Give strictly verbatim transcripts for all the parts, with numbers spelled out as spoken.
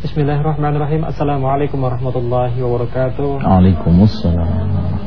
Bismillahirrahmanirrahim. Assalamualaikum warahmatullahi wabarakatuh. Waalaikumsalam.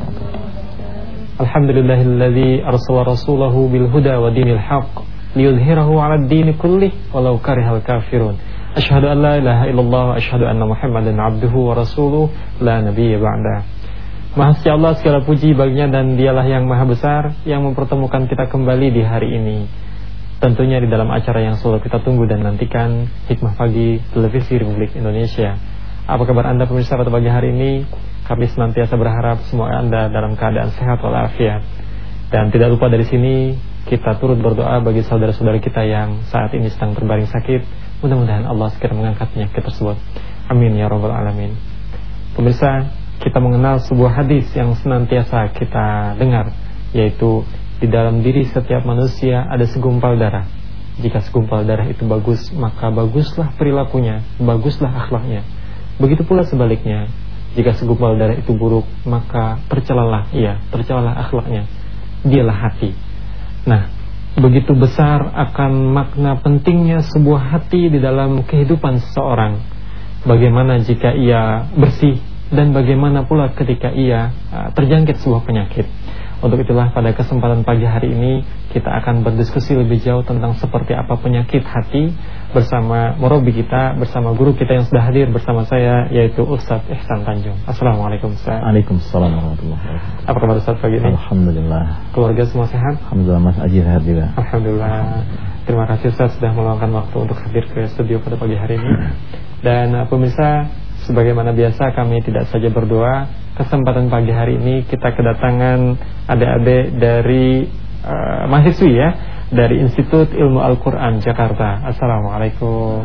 Alhamdulillahilladzi arsala rasulahu bil huda wa dinil haqq liyudhhirahu 'alad dini kullih walau karihal kafirun. Asyhadu an la ilaha illallah wa asyhadu anna Muhammadan 'abduhu wa rasuluh la nabiyya ba'da. Maha suci Allah, segala puji baginya, dan dialah yang maha besar yang mempertemukan kita kembali di hari ini. Tentunya di dalam acara yang selalu kita tunggu dan nantikan, Hikmah Pagi Televisi Republik Indonesia. Apa kabar Anda pemirsa pada pagi hari ini? Kami senantiasa berharap semua Anda dalam keadaan sehat walafiat. Dan tidak lupa dari sini kita turut berdoa bagi saudara-saudara kita yang saat ini sedang terbaring sakit. Mudah-mudahan Allah segera mengangkat penyakit tersebut. Amin ya rabbal alamin. Pemirsa, kita mengenal sebuah hadis yang senantiasa kita dengar, yaitu di dalam diri setiap manusia ada segumpal darah. Jika segumpal darah itu bagus, maka baguslah perilakunya, baguslah akhlaknya. Begitu pula sebaliknya, jika segumpal darah itu buruk, maka tercelalah ia, tercelalah akhlaknya. Dialah hati. Nah, begitu besar akan makna pentingnya sebuah hati di dalam kehidupan seseorang. Bagaimana jika ia bersih, dan bagaimana pula ketika ia uh, terjangkit sebuah penyakit. Untuk itulah pada kesempatan pagi hari ini kita akan berdiskusi lebih jauh tentang seperti apa penyakit hati bersama murabi kita, bersama guru kita yang sudah hadir bersama saya, yaitu Ustadz Ihsan Tanjung. Assalamualaikum Ustaz. Waalaikumsalam warahmatullahi wabarakatuh. Apa kabar Ustaz pagi ini? Alhamdulillah. Keluarga semua sehat? Alhamdulillah, Mas Aji sehat juga. Alhamdulillah. Terima kasih Ustaz sudah meluangkan waktu untuk hadir ke studio pada pagi hari ini. Dan uh, pemirsa, sebagaimana biasa kami tidak saja berdoa. Kesempatan pagi hari ini kita kedatangan adik-adik dari uh, mahasiswi ya, dari Institut Ilmu Al-Quran Jakarta. Assalamualaikum.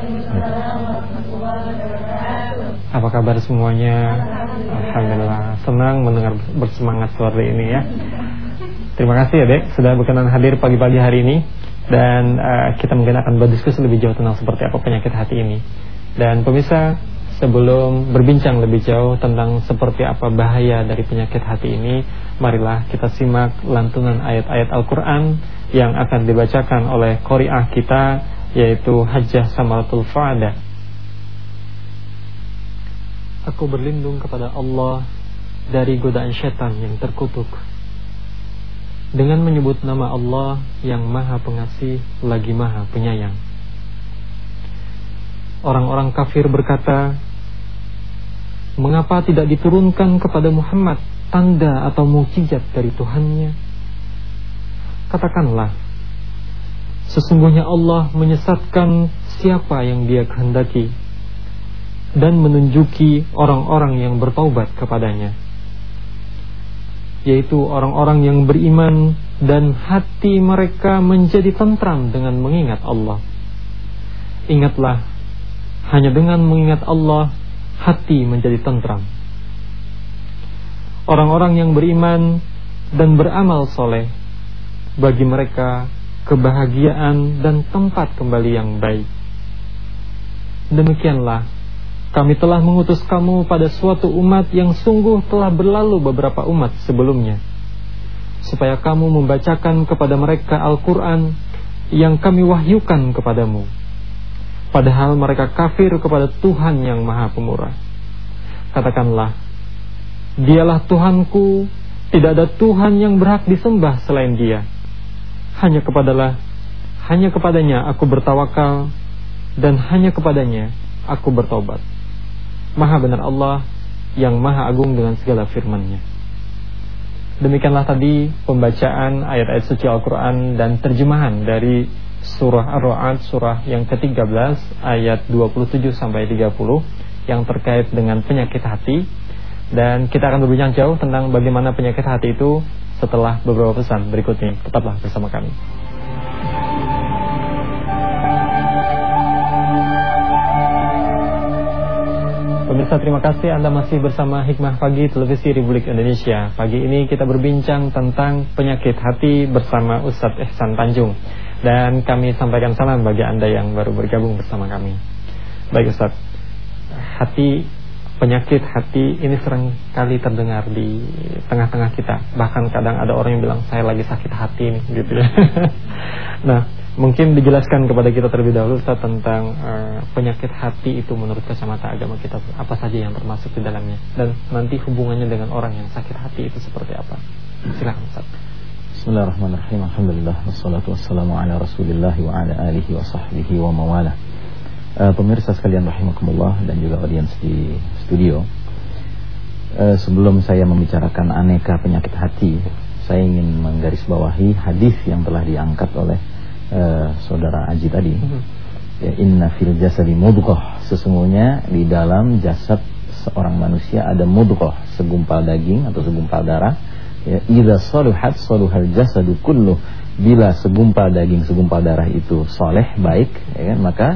Apa kabar semuanya? Alhamdulillah, senang mendengar bersemangat seperti ini ya. Terima kasih ya Dek sudah berkenan hadir pagi-pagi hari ini. Dan uh, kita mungkin akan berdiskusi lebih jauh tentang seperti apa penyakit hati ini. Dan pemirsa, sebelum berbincang lebih jauh tentang seperti apa bahaya dari penyakit hati ini, marilah kita simak lantunan ayat-ayat Al-Quran yang akan dibacakan oleh qori'ah kita, yaitu Hajjah Samaratul Fa'adah. Aku berlindung kepada Allah dari godaan syaitan yang terkutuk, dengan menyebut nama Allah yang maha pengasih lagi maha penyayang. Orang-orang kafir berkata, mengapa tidak diturunkan kepada Muhammad tanda atau mukjizat dari Tuhannya? Katakanlah, sesungguhnya Allah menyesatkan siapa yang Dia kehendaki dan menunjuki orang-orang yang bertaubat kepadanya, yaitu orang-orang yang beriman dan hati mereka menjadi tentram dengan mengingat Allah. Ingatlah, hanya dengan mengingat Allah hati menjadi tentram. Orang-orang yang beriman dan beramal soleh, bagi mereka kebahagiaan dan tempat kembali yang baik. Demikianlah kami telah mengutus kamu pada suatu umat yang sungguh telah berlalu beberapa umat sebelumnya, supaya kamu membacakan kepada mereka Al-Quran yang kami wahyukan kepadamu, padahal mereka kafir kepada Tuhan yang maha pemurah. Katakanlah, Dialah Tuhanku, tidak ada Tuhan yang berhak disembah selain Dia. Hanya kepadalah, hanya kepadanya aku bertawakal, dan hanya kepadanya aku bertobat. Maha benar Allah yang maha agung dengan segala firman-Nya. Demikianlah tadi pembacaan ayat-ayat suci Al-Quran dan terjemahan dari surah Ar-Ra'd, surah yang ke tiga belas ayat dua puluh tujuh sampai tiga puluh yang terkait dengan penyakit hati. Dan kita akan berbincang jauh tentang bagaimana penyakit hati itu setelah beberapa pesan berikut ini. Tetaplah bersama kami. Pemirsa, terima kasih Anda masih bersama Hikmah Pagi Televisi Republik Indonesia. Pagi ini kita berbincang tentang penyakit hati bersama Ustadz Ihsan Tanjung. Dan kami sampaikan salam bagi Anda yang baru bergabung bersama kami. Baik Ustadz, hati, penyakit hati ini sering kali terdengar di tengah-tengah kita. Bahkan kadang ada orang yang bilang, saya lagi sakit hati nih, gitu ya. Nah, Mungkin dijelaskan kepada kita terlebih dahulu Ustaz tentang uh, penyakit hati itu menurut kacamata agama kita, apa saja yang termasuk di dalamnya, dan nanti hubungannya dengan orang yang sakit hati itu seperti apa. Silakan Ustaz. Bismillahirrahmanirrahim. Alhamdulillah wassalatu wassalamu ala Rasulillah wa ala alihi wa sahbihi wa mawalah. Uh, pemirsa sekalian rahimakumullah dan juga audiens di studio. Uh, sebelum saya membicarakan aneka penyakit hati, saya ingin menggarisbawahi hadis yang telah diangkat oleh Uh, saudara Aji tadi. Mm-hmm. Ya, inna fil jasadi mudghah, sesungguhnya di dalam jasad seorang manusia ada mudghah, segumpal daging atau segumpal darah. Ya, idza saluhat saluhal jasadu kullu, bila segumpal daging segumpal darah itu soleh, baik, ya kan, maka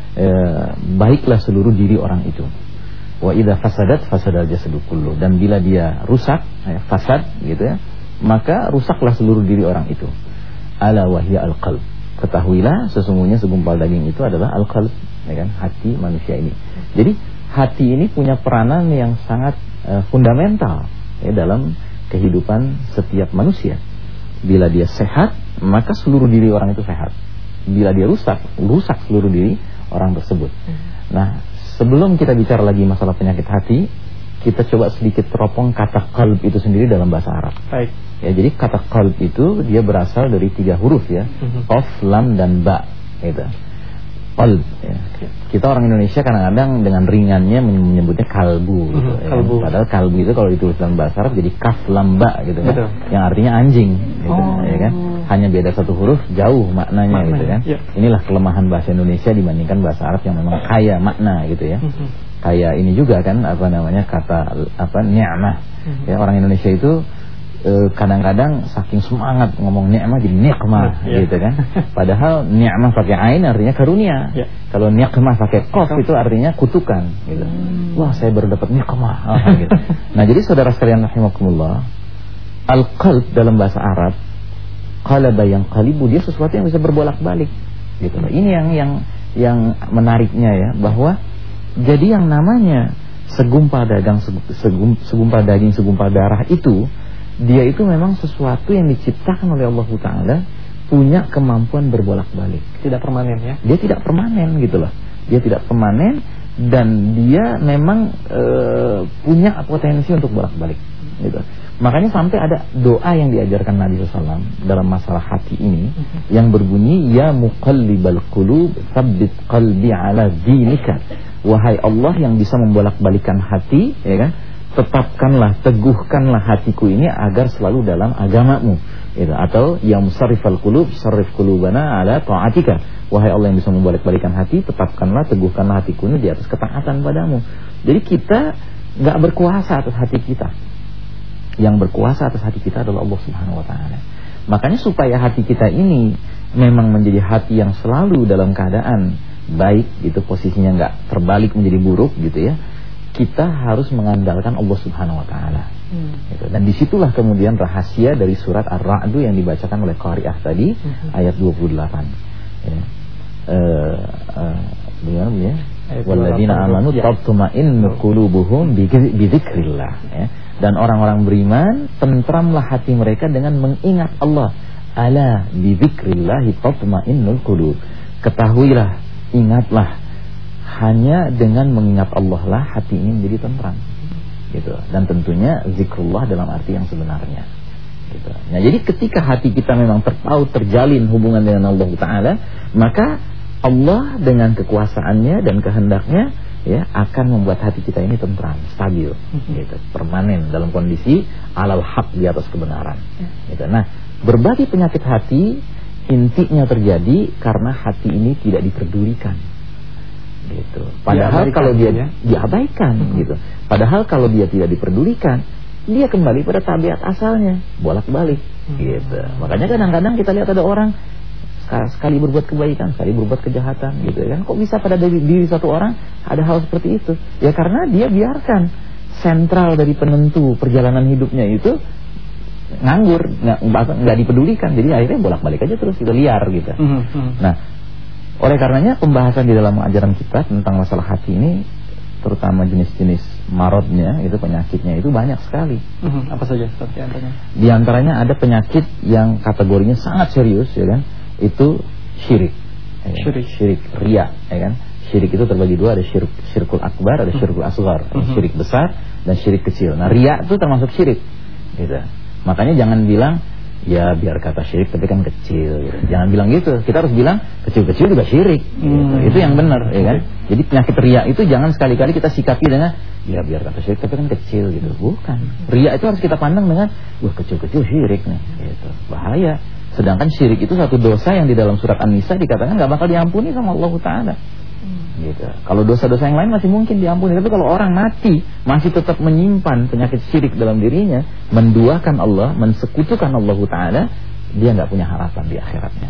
eh, baiklah seluruh diri orang itu. Wa idza fasadat fasadal jasadu kullu, dan bila dia rusak, ya, fasad gitu ya, maka rusaklah seluruh diri orang itu. Ala wahya al-qalb, ketahuilah sesungguhnya segumpal daging itu adalah al-qalb, ya kan, hati manusia ini. Jadi hati ini punya peranan yang sangat uh, fundamental ya, dalam kehidupan setiap manusia. Bila dia sehat, maka seluruh diri orang itu sehat. Bila dia rusak, rusak seluruh diri orang tersebut. Nah, sebelum kita bicara lagi masalah penyakit hati, kita coba sedikit teropong kata qalb itu sendiri dalam bahasa Arab. Baik. Ya, jadi kata qalb itu dia berasal dari tiga huruf ya, mm-hmm. Qaf, lam dan ba. Gitu. Qalb. Ya. Kita orang Indonesia kadang-kadang dengan ringannya menyebutnya kalbu. Gitu, mm-hmm. ya. Kalbu. Padahal kalbu itu kalau ditulis dalam bahasa Arab jadi kaf lam ba gitu kan, yang artinya anjing. Gitu, oh. ya kan? Hanya beda satu huruf, jauh maknanya, maknanya gitu kan. Ya. Inilah kelemahan bahasa Indonesia dibandingkan bahasa Arab yang memang kaya makna gitu ya. Mm-hmm. Kayak ini juga kan apa namanya kata apa ni'mah. Mm-hmm. Ya, orang Indonesia itu kadang-kadang saking semangat ngomong ni'mah jadi nikmah, yeah. gitu kan. Padahal ni'mah pakai ain artinya karunia. Yeah. Kalau nikmah pakai qaf itu artinya kutukan gitu. Hmm. Wah, saya baru dapat nikmah. Oh, gitu. Nah, jadi saudara sekalian rahimakumullah, al-qalb dalam bahasa Arab qalaba yang qalibu, dia sesuatu yang bisa berbolak-balik gitu. Nah, ini yang yang yang menariknya ya, bahwa jadi yang namanya segumpal dagang segum, segumpal daging segumpal darah itu, dia itu memang sesuatu yang diciptakan oleh Allah Ta'ala, punya kemampuan berbolak-balik. Tidak permanen ya? Dia tidak permanen gitu loh. Dia tidak permanen, dan dia memang e, punya potensi untuk bolak-balik gitu. Makanya sampai ada doa yang diajarkan Nabi shallallahu alaihi wasallam dalam masalah hati ini, uh-huh. yang berbunyi, ya muqallibal qulub tsabbit qalbi ala dinika. Wahai Allah yang bisa membolak-balikan hati, ya kan, tetapkanlah, teguhkanlah hatiku ini agar selalu dalam agamamu gitu. Atau ya musarrifal qulub sarrif qulubana ala ta'atika. Wahai Allah yang bisa membolak-balikan hati, tetapkanlah, teguhkanlah hatiku ini di atas ketaatan padamu. Jadi kita gak berkuasa atas hati kita. Yang berkuasa atas hati kita adalah Allah Subhanahu wa ta'ala. Makanya supaya hati kita ini memang menjadi hati yang selalu dalam keadaan baik gitu, posisinya gak terbalik menjadi buruk gitu ya, kita harus mengandalkan Allah Subhanahu wa ta'ala. hmm. gitu. Dan disitulah kemudian rahasia dari surat Ar-Ra'd yang dibacakan oleh Qari'ah tadi, hmm. ayat dua puluh delapan ya. uh, uh, Bagaimana ya? Walladzina amanu tatma'innu qulubuhum bi dzikrillah ya. Dan orang-orang beriman tentramlah hati mereka dengan mengingat Allah. Ala bi dzikrillah tatma'innul qulub. Ketahuilah, ingatlah, hanya dengan mengingat Allah lah hati ini menjadi tentram gitu. Dan tentunya zikrullah dalam arti yang sebenarnya gitu. Nah, jadi ketika hati kita memang terpaut, terjalin hubungan dengan Allah Ta'ala, maka Allah dengan kekuasaannya dan kehendaknya ya akan membuat hati kita ini tentram, stabil gitu, permanen dalam kondisi alal haq, di atas kebenaran gitu. Nah, berbagai penyakit hati intinya terjadi karena hati ini tidak diperdulikan gitu. Padahal kalau dia ya? diabaikan hmm. gitu. Padahal kalau dia tidak diperdulikan, dia kembali pada tabiat asalnya, bolak-balik hmm. gitu. Makanya kadang-kadang kita lihat ada orang sekali berbuat kebaikan, sekali berbuat kejahatan gitu kan. Kok bisa pada diri, diri satu orang ada hal seperti itu? Ya karena dia biarkan sentral dari penentu perjalanan hidupnya itu nganggur, nggak nggak dipedulikan. Jadi akhirnya bolak-balik aja terus, kita liar gitu. hmm. Nah, oleh karenanya pembahasan di dalam ajaran kita tentang masalah hati ini, terutama jenis-jenis marodnya, itu penyakitnya itu banyak sekali. Mm-hmm. Apa saja seperti antaranya? Di antaranya ada penyakit yang kategorinya sangat serius ya kan. Itu syirik. Ya, Syirik. Syirik, riya, ya kan? Syirik itu terbagi dua, ada syirik syirkul akbar, ada syirkul asghar, Mm-hmm. syirik besar dan syirik kecil. Nah, riya itu termasuk syirik. Gitu. Makanya jangan bilang ya biar kata syirik tapi kan kecil gitu. Jangan bilang gitu. Kita harus bilang kecil-kecil juga syirik gitu. Hmm. Itu yang benar, ya kan? Jadi penyakit riya itu jangan sekali-kali kita sikapi dengan ya biar kata syirik tapi kan kecil gitu. Bukan. Riya itu harus kita pandang dengan wah kecil-kecil syirik nih gitu. Bahaya. Sedangkan syirik itu satu dosa yang di dalam surat An-Nisa dikatakan enggak bakal diampuni sama Allah Taala. Gitu. Kalau dosa-dosa yang lain masih mungkin diampuni, tapi kalau orang mati masih tetap menyimpan penyakit syirik dalam dirinya, menduakan Allah, mensekutukan Allah Taala, dia nggak punya harapan di akhiratnya.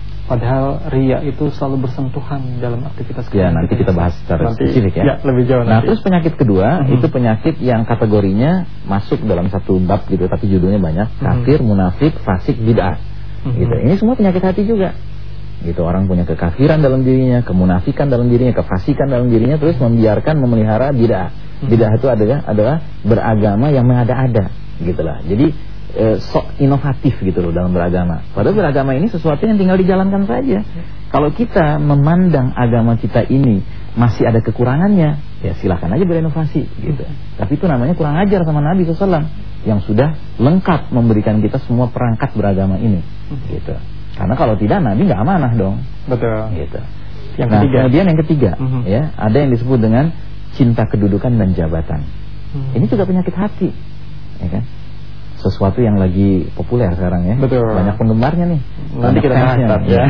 Padahal riya itu selalu bersentuhan dalam aktivitas kita. Ya, nanti kita bahas secara nanti, spesifik ya. Ya, lebih jauh nah, nanti. terus penyakit kedua Mm-hmm. itu penyakit yang kategorinya masuk dalam satu bab gitu, tapi judulnya banyak, kafir, mm-hmm. munafik, fasik, bid'ah. Mm-hmm. Gitu. Ini semua penyakit hati juga. Gitu, orang punya kekafiran dalam dirinya, kemunafikan dalam dirinya, kefasikan dalam dirinya, terus membiarkan memelihara bid'ah. Bid'ah itu adalah adalah beragama yang mengada-ada, gitulah. Jadi e, sok inovatif gitu loh dalam beragama. Padahal beragama ini sesuatu yang tinggal dijalankan saja. Kalau kita memandang agama kita ini masih ada kekurangannya, ya silakan aja berinovasi gitu. Tapi itu namanya kurang ajar sama Nabi shallallahu alaihi wasallam yang sudah lengkap memberikan kita semua perangkat beragama ini, gitu. Karena kalau tidak Nabi nggak amanah dong. Betul. Gitu. Yang nah, ketiga. kemudian yang ketiga, Mm-hmm. ya, ada yang disebut dengan cinta kedudukan dan jabatan. Mm-hmm. Ini juga penyakit hati, ya kan? Sesuatu yang lagi populer sekarang ya. Betul. Banyak penggemarnya nih. Nanti kita bahas ya.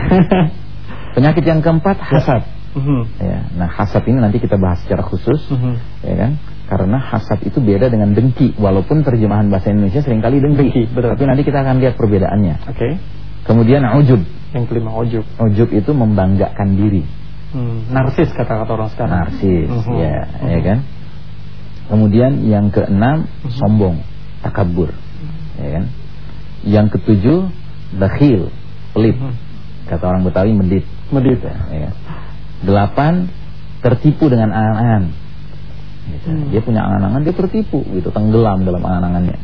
Penyakit yang keempat, hasad. Mm-hmm. Ya, nah hasad ini nanti kita bahas secara khusus, mm-hmm. ya kan? Karena hasad itu beda dengan dengki, walaupun terjemahan bahasa Indonesia seringkali dengki. Dengki, betul. Tapi nanti kita akan lihat perbedaannya. Oke. Okay. Kemudian ujub. Yang kelima ujub. Ujub itu membanggakan diri. Hmm, narsis kata-kata orang sekarang. Narsis, uh-huh. ya, uh-huh. ya kan. Kemudian yang keenam uh-huh. sombong, takabur, uh-huh. ya kan. Yang ketujuh bakhil, pelit. Uh-huh. Kata orang Betawi medit. Medit. Ya, ya. Delapan tertipu dengan angan-angan. Gitu. Hmm. Dia punya angan-angan, dia tertipu, gitu, tenggelam dalam angan-angannya.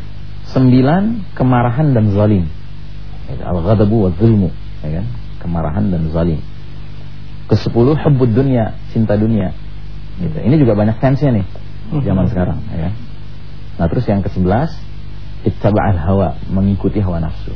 Sembilan kemarahan dan zalim. Al-ghadabu wa zulmu, ya kan? Kemarahan dan zalim. Kesepuluh hubbud dunya, cinta dunia. Gitu. Ini juga banyak fansnya nih zaman sekarang, ya kan? Nah, terus yang kesebelas ittaba'al hawa, mengikuti hawa nafsu.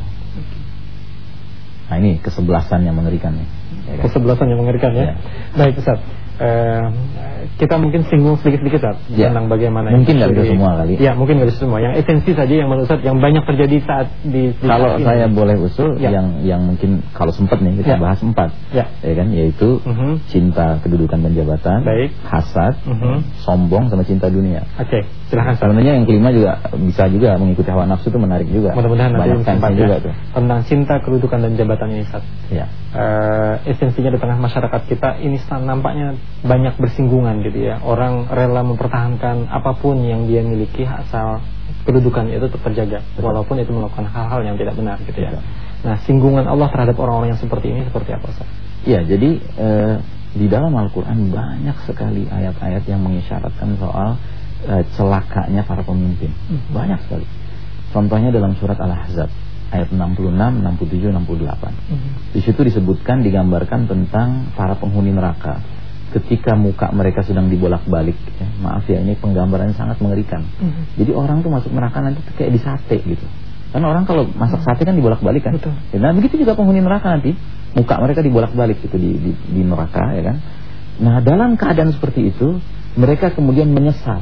Nah, ini kesebelasan yang mengerikan nih, ya kan? Kesebelasan yang mengerikan ya, ya. Baik Ustaz, Uh, kita mungkin singgung sedikit-sedikit ya, tentang bagaimana mungkin nggak bisa semua kali. Ya, mungkin nggak bisa semua. Yang esensi saja yang menurut Ustaz yang banyak terjadi saat di, di kalau saat saya ini. Boleh usul ya. yang yang mungkin kalau sempat nih kita ya. bahas empat, ya, ya kan, yaitu uh-huh. cinta kedudukan dan jabatan, baik, hasad, uh-huh. sombong sama cinta dunia. Oke, okay. Silahkan. Sebenarnya yang kelima juga bisa juga mengikuti hawa nafsu, itu menarik juga. Mudah-mudahan banyak nanti juga ya. tuh. Tentang cinta kedudukan dan jabatan ini Ustaz. Ya. Uh, esensinya di tengah masyarakat kita ini nampaknya banyak bersinggungan gitu ya. Orang rela mempertahankan apapun yang dia miliki asal kedudukannya itu tetap terjaga. Betul. Walaupun itu melakukan hal-hal yang tidak benar gitu ya. Betul. Nah, singgungan Allah terhadap orang-orang yang seperti ini seperti apa Ustaz? Ya, jadi uh, di dalam Al-Quran banyak sekali ayat-ayat yang mengisyaratkan soal uh, celakanya para pemimpin. hmm. Banyak sekali. Contohnya dalam surat Al-Ahzab ayat enam puluh enam, enam puluh tujuh, enam puluh delapan. hmm. Di situ disebutkan, digambarkan tentang para penghuni neraka ketika muka mereka sedang dibolak-balik, ya. Maaf ya, ini penggambarannya sangat mengerikan. hmm. Jadi orang tuh masuk neraka nanti tuh kayak di sate gitu. Karena orang kalau masak sate kan dibolak-balik kan. Betul. Nah, begitu juga penghuni neraka nanti, muka mereka dibolak-balik gitu di, di, di neraka, ya kan. Nah, dalam keadaan seperti itu, mereka kemudian menyesal.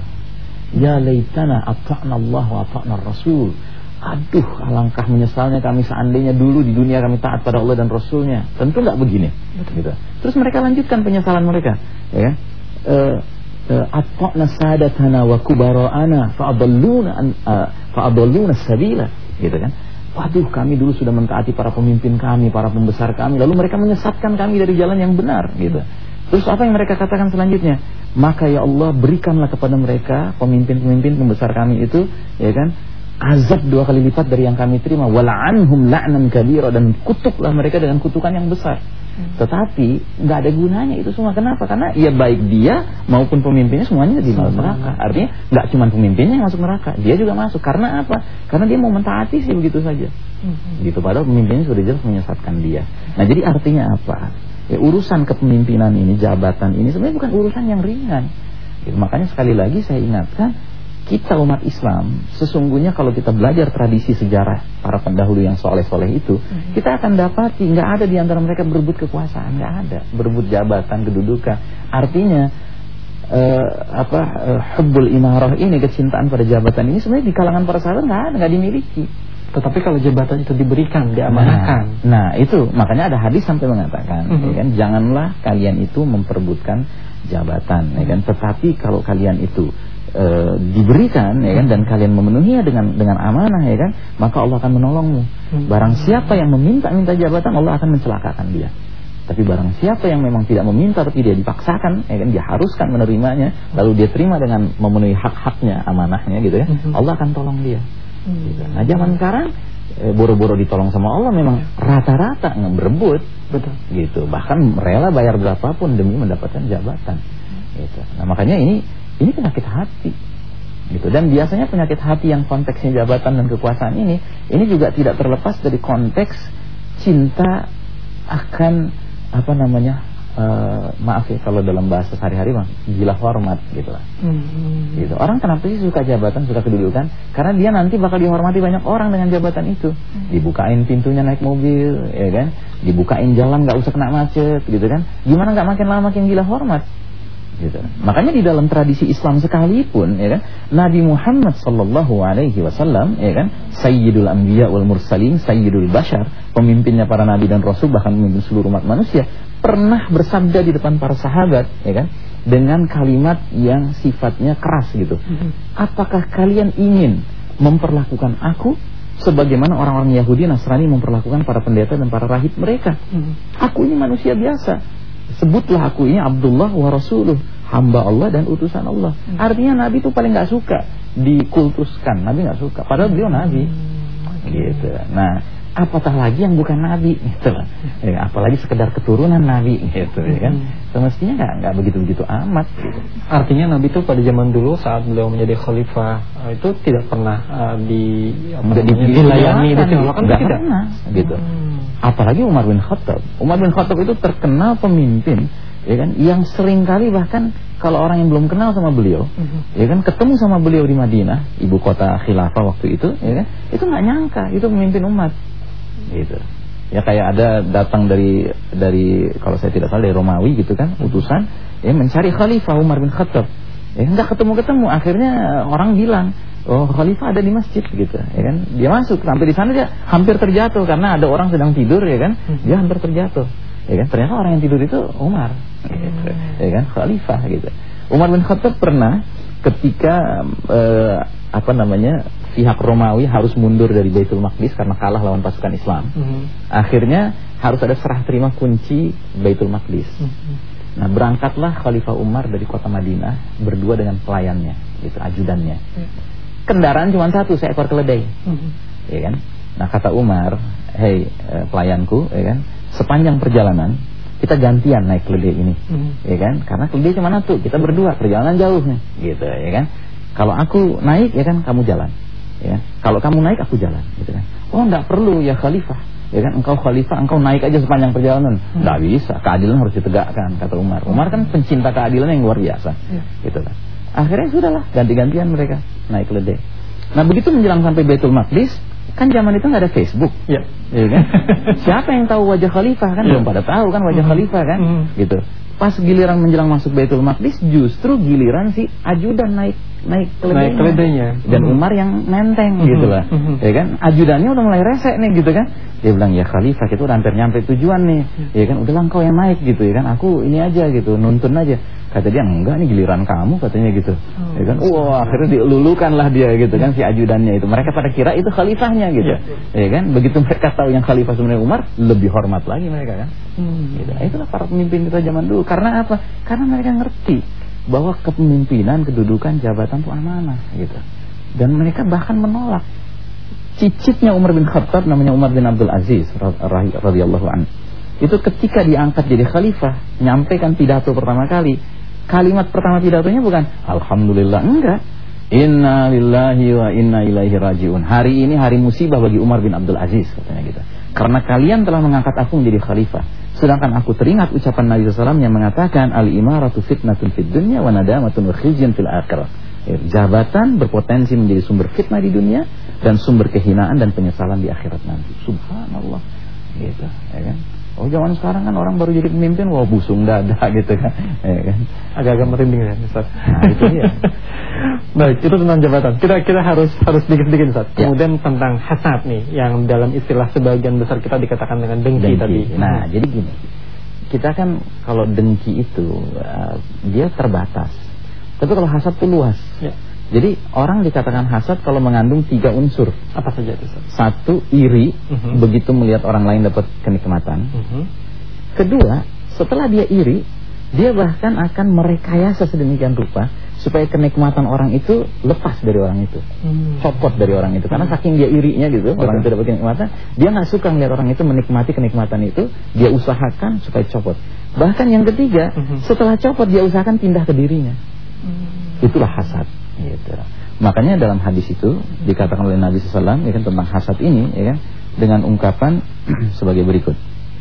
Ya laitana ata'na Allah wa ata'na Rasul. Aduh, alangkah menyesalnya kami seandainya dulu di dunia kami taat pada Allah dan Rasulnya. Tentu nggak begini. Gitu. Terus mereka lanjutkan penyesalan mereka, ya. Eh, ata'na sadatana wa kubara'ana fa'adalluna uh, fa'adalluna sabila, gitu kan. Waduh, kami dulu sudah mentaati para pemimpin kami, para pembesar kami, lalu mereka menyesatkan kami dari jalan yang benar, gitu. Terus apa yang mereka katakan selanjutnya? Maka ya Allah, berikanlah kepada mereka pemimpin-pemimpin pembesar kami itu, ya kan, azab dua kali lipat dari yang kami terima, wala'anhum la'nan kabira, dan kutuklah mereka dengan kutukan yang besar. Tetapi nggak ada gunanya itu semua. Kenapa? Karena ya baik dia maupun pemimpinnya semuanya di neraka. Artinya nggak cuma pemimpinnya yang masuk neraka, dia juga masuk. Karena apa? Karena dia mau mentaati sih begitu saja. Gitu, padahal pemimpinnya sudah jelas menyesatkan dia. Nah, jadi artinya apa? Ya, urusan kepemimpinan ini, jabatan ini sebenarnya bukan urusan yang ringan. Gitu, makanya sekali lagi saya ingatkan, kita umat Islam sesungguhnya kalau kita belajar tradisi sejarah para pendahulu yang soleh-soleh itu, hmm. kita akan dapati nggak ada di antara mereka berebut kekuasaan, nggak ada berebut jabatan, kedudukan. Artinya uh, apa uh, hubbul imarah ini, kecintaan pada jabatan ini sebenarnya di kalangan para sahabat nggak ada, nggak dimiliki. Tetapi kalau jabatan itu diberikan, diamanahkan. Nah, nah itu makanya ada hadis sampai mengatakan, hmm. ya kan, janganlah kalian itu memperebutkan jabatan, hmm. ya kan. Tetapi kalau kalian itu E, diberikan, ya kan, dan kalian memenuhinya dengan dengan amanah, ya kan, maka Allah akan menolongmu. Barang siapa yang meminta-minta jabatan, Allah akan mencelakakan dia. Tapi barang siapa yang memang tidak meminta tapi dia dipaksakan, ya kan, dia haruskan menerimanya, lalu dia terima dengan memenuhi hak-haknya, amanahnya, gitu ya, Allah akan tolong dia. Gitu. Nah, zaman sekarang e, boro-boro ditolong sama Allah memang rata-rata ngeberebut, betul. Gitu. Bahkan rela bayar berapapun demi mendapatkan jabatan. Gitu. Nah, makanya ini Ini penyakit hati, gitu. Dan biasanya penyakit hati yang konteksnya jabatan dan kekuasaan ini, ini juga tidak terlepas dari konteks cinta akan apa namanya, uh, maaf ya kalau dalam bahasa sehari-hari mah gila hormat, gitu lah. Mm-hmm. Gitu. Orang kenapa sih suka jabatan, suka kedudukan? Karena dia nanti bakal dihormati banyak orang dengan jabatan itu. Mm-hmm. Dibukain pintunya naik mobil, ya kan? Dibukain jalan nggak usah kena macet, gitu kan? Gimana nggak makin lama makin gila hormat? Gitu. Makanya di dalam tradisi Islam sekalipun, ya kan, Nabi Muhammad sallallahu alaihi wasallam, ya kan, Sayyidul Anbiya wal Mursalin, Sayyidul Bashar, pemimpinnya para nabi dan rasul, bahkan memimpin seluruh umat manusia, pernah bersabda di depan para sahabat, ya kan, dengan kalimat yang sifatnya keras gitu. Apakah kalian ingin memperlakukan aku sebagaimana orang-orang Yahudi Nasrani memperlakukan para pendeta dan para rahib mereka? Aku ini manusia biasa. Sebutlah aku ini Abdullah wa Rasuluh, hamba Allah dan utusan Allah. hmm. Artinya Nabi itu paling gak suka dikultuskan. Nabi gak suka, padahal beliau Nabi. hmm. Gitu. Nah, apatah lagi yang bukan Nabi, gitu. ya, apalagi sekedar keturunan Nabi, gitu, ya kan. Semestinya gak, gak begitu-begitu amat, gitu. Artinya Nabi itu pada zaman dulu saat beliau menjadi khalifah itu tidak pernah uh, di apa, dilayani, dilayani, tidak pernah, gitu. hmm. Apalagi Umar bin Khattab. Umar bin Khattab itu terkenal pemimpin, ya kan, yang sering kali bahkan kalau orang yang belum kenal sama beliau, uh-huh. ya kan, ketemu sama beliau di Madinah, ibu kota khilafah waktu itu, ya kan, itu nggak nyangka itu pemimpin umat, gitu. Ya kayak ada datang dari dari kalau saya tidak salah dari Romawi, gitu kan, utusan, ya mencari khalifah Umar bin Khattab. Ya nggak ketemu-ketemu, akhirnya orang bilang, oh khalifah ada di masjid, gitu, ya kan. Dia masuk, sampai di sana dia hampir terjatuh karena ada orang sedang tidur, ya kan. Dia hampir terjatuh, ya kan. Ternyata orang yang tidur itu Umar, gitu, ya kan, khalifah, gitu. Umar bin Khattab pernah ketika eh, apa namanya pihak Romawi harus mundur dari Baitul Maqdis karena kalah lawan pasukan Islam. Mm-hmm. Akhirnya harus ada serah terima kunci Baitul Maqdis. Mm-hmm. Nah, berangkatlah Khalifah Umar dari kota Madinah berdua dengan pelayannya, gitu, ajudannya. Mm-hmm. Kendaraan cuma satu, seekor keledai, mm-hmm. ya kan. Nah, kata Umar, hei eh, pelayanku, ya kan, sepanjang perjalanan kita gantian naik keledai ini, mm-hmm. ya kan, karena keledai cuma satu, kita berdua, perjalanan jauh nih, gitu, ya kan. Kalau aku naik, ya kan, kamu jalan, ya kan? Kalau kamu naik, aku jalan, gitu kan. Oh, nggak perlu ya Khalifah, ya kan, engkau Khalifah, engkau naik aja sepanjang perjalanan, mm-hmm. nggak bisa, keadilan harus ditegakkan, kata Umar. Umar kan pencinta keadilan yang luar biasa, mm-hmm. gitu kan. Akhirnya sudahlah, ganti-gantian mereka naik keledai. Nah, begitu menjelang sampai Baitul Maqdis, kan zaman itu nggak ada Facebook, ya, ya kan? Siapa yang tahu wajah Khalifah, kan? Ya. Belum pada tahu kan wajah mm-hmm. Khalifah, kan? Mm-hmm. Gitu. Pas giliran menjelang masuk Baitul Maqdis, justru giliran si ajudan naik naik keledainya, naik keledainya. Dan mm-hmm. Umar yang nenteng, mm-hmm. gitu lah, mm-hmm. ya kan? Ajudannya udah mulai rese nih, gitu kan? Dia bilang, ya Khalifah, kita udah hampir nyampe tujuan nih, mm-hmm. ya kan? Udahlah engkau yang naik, gitu, ya kan? Aku ini aja, gitu, nuntun aja. Kata dia, enggak, nih giliran kamu, katanya, gitu, oh, ya kan? Wah, akhirnya dilulukan lah dia, gitu kan, si ajudannya itu. Mereka pada kira itu khalifahnya, gitu, yeah. ya kan? Begitu mereka tahu yang khalifah sebenarnya Umar, lebih hormat lagi mereka, kan? Hmm. Gitu. Itulah para pemimpin kita zaman dulu. Karena apa? Karena mereka ngerti bahwa kepemimpinan, kedudukan, jabatan itu amanah, gitu. Dan mereka bahkan menolak. Cicitnya Umar bin Khattab namanya Umar bin Abdul Aziz radhiyallahu anhu. itu ketika diangkat jadi khalifah, nyampaikan pidato pertama kali, kalimat pertama pidatonya bukan alhamdulillah, enggak. Inna lillahi wa inna ilaihi raji'un. Hari ini hari musibah bagi Umar bin Abdul Aziz, katanya gitu. Karena kalian telah mengangkat aku menjadi khalifah. Sedangkan aku teringat ucapan Nabi sallallahu alaihi wasallam yang mengatakan al-imaratu fitnatun fid dunya wa nadamatun wa khizyun fil akhirah. Jabatan berpotensi menjadi sumber fitnah di dunia dan sumber kehinaan dan penyesalan di akhirat nanti. Subhanallah. Gitu, ya kan? Oh, zaman sekarang kan orang baru jadi pemimpin, wah busung dada gitu kan, ya kan? Agak-agak merinding ya, Ustaz. Nah, itu dia. Baik, itu tentang jabatan. Kita kita harus harus dikit-dikit, Ustaz. Ya. Kemudian tentang hasad nih, yang dalam istilah sebagian besar kita dikatakan dengan dengki, dengki. tadi. Nah, hmm. jadi gini, kita kan kalau dengki itu uh, dia terbatas, tapi kalau hasad itu luas. Ya. Jadi orang dikatakan hasad kalau mengandung tiga unsur. Apa saja itu? Satu, iri, uh-huh. begitu melihat orang lain dapat kenikmatan. Uh-huh. Kedua, setelah dia iri, dia bahkan akan merekayasa sedemikian rupa supaya kenikmatan orang itu lepas dari orang itu, hmm. copot dari orang itu. Karena saking dia irinya gitu, betul. Orang itu dapat kenikmatan, dia nggak suka melihat orang itu menikmati kenikmatan itu, dia usahakan supaya copot. Bahkan yang ketiga, uh-huh. setelah copot dia usahakan pindah ke dirinya. Hmm. Itulah hasad. Gitu. Makanya dalam hadis itu dikatakan oleh Nabi sallallahu alaihi wasallam, ya kan, tentang hasad ini, ya kan, dengan ungkapan sebagai berikut.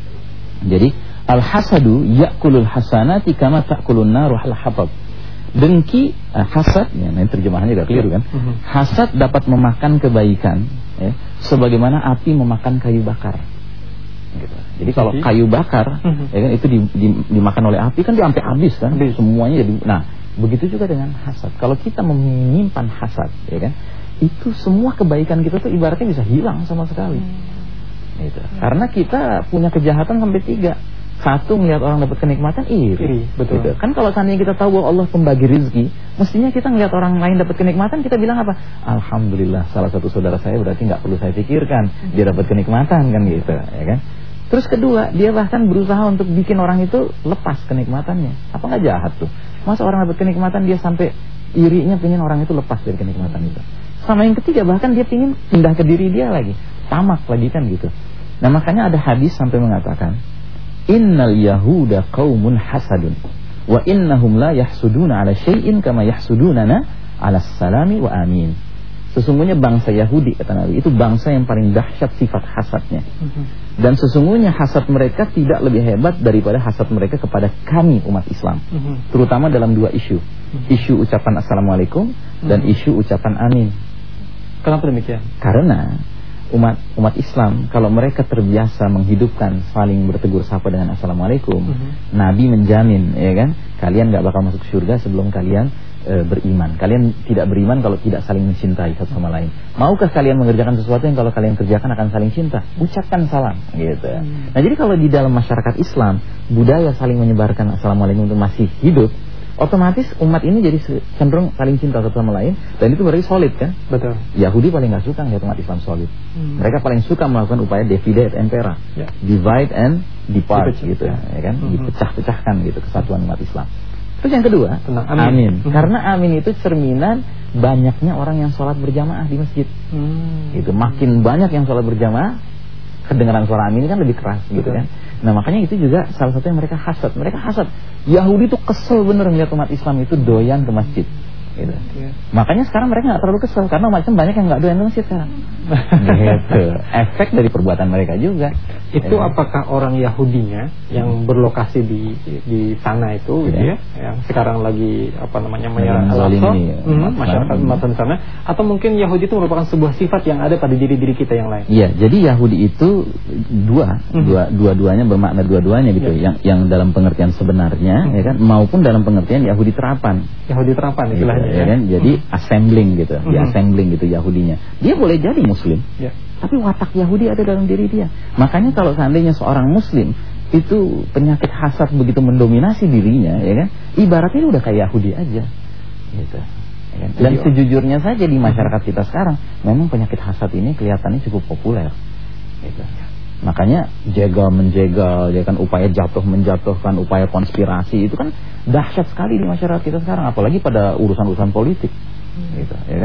Jadi al-hasadu ya'kulul hasanati kama ta'kulun naru al-hatab. Dengki, eh, hasad, ya, nah terjemahannya agak keliru kan. Uh-huh. Hasad dapat memakan kebaikan, ya, sebagaimana api memakan kayu bakar. Gitu. Jadi kalau kayu bakar, uh-huh. ya kan, itu di, di, dimakan oleh api kan dia sampai habis kan, habis. Semuanya jadi. Nah, begitu juga dengan hasad. Kalau kita menyimpan hasad, ya kan, itu semua kebaikan kita tuh ibaratnya bisa hilang sama sekali. Hmm. Gitu. Hmm. Karena kita punya kejahatan sampai tiga. Satu, melihat orang dapat kenikmatan, iri. iri betul. Gitu. Kan kalau seandainya kita tahu bahwa Allah pembagi rezeki, mestinya kita melihat orang lain dapat kenikmatan, kita bilang apa? Alhamdulillah, salah satu saudara saya berarti nggak perlu saya pikirkan, dia dapat kenikmatan kan gitu, ya kan? Terus kedua, dia bahkan berusaha untuk bikin orang itu lepas kenikmatannya. Apa nggak jahat tuh? Masa orang dapat kenikmatan dia sampai irinya pengen orang itu lepas dari kenikmatan itu. Sama yang ketiga, bahkan dia pengen pindah ke diri dia lagi, tamak lagi kan gitu. Nah makanya ada hadis sampai mengatakan, innal yahuda qaumun hasadun wa innahum la yahsuduna ala syai'in kama yahsudunana ala salami wa amin. Sesungguhnya bangsa Yahudi, kata Nabi, itu bangsa yang paling dahsyat sifat hasadnya. Dan sesungguhnya hasad mereka tidak lebih hebat daripada hasad mereka kepada kami umat Islam. Terutama dalam dua isu. Isu ucapan Assalamualaikum dan isu ucapan amin. Kenapa demikian? Karena umat umat Islam kalau mereka terbiasa menghidupkan saling bertegur sapa dengan Assalamualaikum, Nabi menjamin, ya kan, kalian gak bakal masuk surga sebelum kalian E, beriman. Kalian tidak beriman kalau tidak saling mencintai satu sama lain. Maukah kalian mengerjakan sesuatu yang kalau kalian kerjakan akan saling cinta? Ucapkan salam, gitu. Hmm. Nah, jadi kalau di dalam masyarakat Islam budaya saling menyebarkan Assalamualaikum itu masih hidup, otomatis umat ini jadi cenderung saling cinta satu sama lain, dan itu berarti solid kan? Betul. Yahudi paling nggak suka lihat umat Islam solid. Hmm. Mereka paling suka melakukan upaya divide et impera, ya. Divide and depart, Dipecah, gitu, ya, ya kan? Hmm. Dipecah-pecahkan gitu kesatuan umat Islam. Terus yang kedua, tenang, amin. amin. Hmm. Karena amin itu cerminan banyaknya orang yang sholat berjamaah di masjid. Hmm. Gitu. Makin banyak yang sholat berjamaah, kedengaran suara amin kan lebih keras, gitu kan. Nah makanya itu juga salah satu yang mereka hasad. Mereka hasad. Yahudi tuh kesel bener melihat umat Islam itu doyan ke masjid. Gitu. Ya. Makanya sekarang mereka nggak terlalu kesel karena macam banyak yang nggak doyan ke masjid sekarang. Gitu. Efek dari perbuatan mereka juga. Itu ya. Apakah orang Yahudinya yang berlokasi di di sana itu, gitu ya, yang sekarang lagi apa namanya menyerang Al-Aqsa, hmm, masyarakat umat di sana, atau mungkin Yahudi itu merupakan sebuah sifat yang ada pada diri-diri kita yang lain? Iya, jadi Yahudi itu dua, hmm. dua dua-duanya bermakna dua-duanya gitu, ya. yang yang dalam pengertian sebenarnya, hmm. ya kan, maupun dalam pengertian Yahudi terapan. Yahudi terapan istilahnya. Gitu, ya kan, jadi hmm. assembling gitu, hmm. di assembling gitu Yahudinya. Dia boleh jadi Muslim. Ya. Tapi watak Yahudi ada dalam diri dia. Makanya kalau seandainya seorang Muslim itu penyakit hasad begitu mendominasi dirinya, ya kan, ibaratnya udah kayak Yahudi aja, gitu. Ya kan? Dan sejujurnya saja di masyarakat kita sekarang, memang penyakit hasad ini kelihatannya cukup populer, gitu. Makanya jegal menjegal, ya kan, upaya jatuh menjatuhkan, upaya konspirasi itu kan dahsyat sekali di masyarakat kita sekarang, apalagi pada urusan-urusan politik, gitu, ya kan.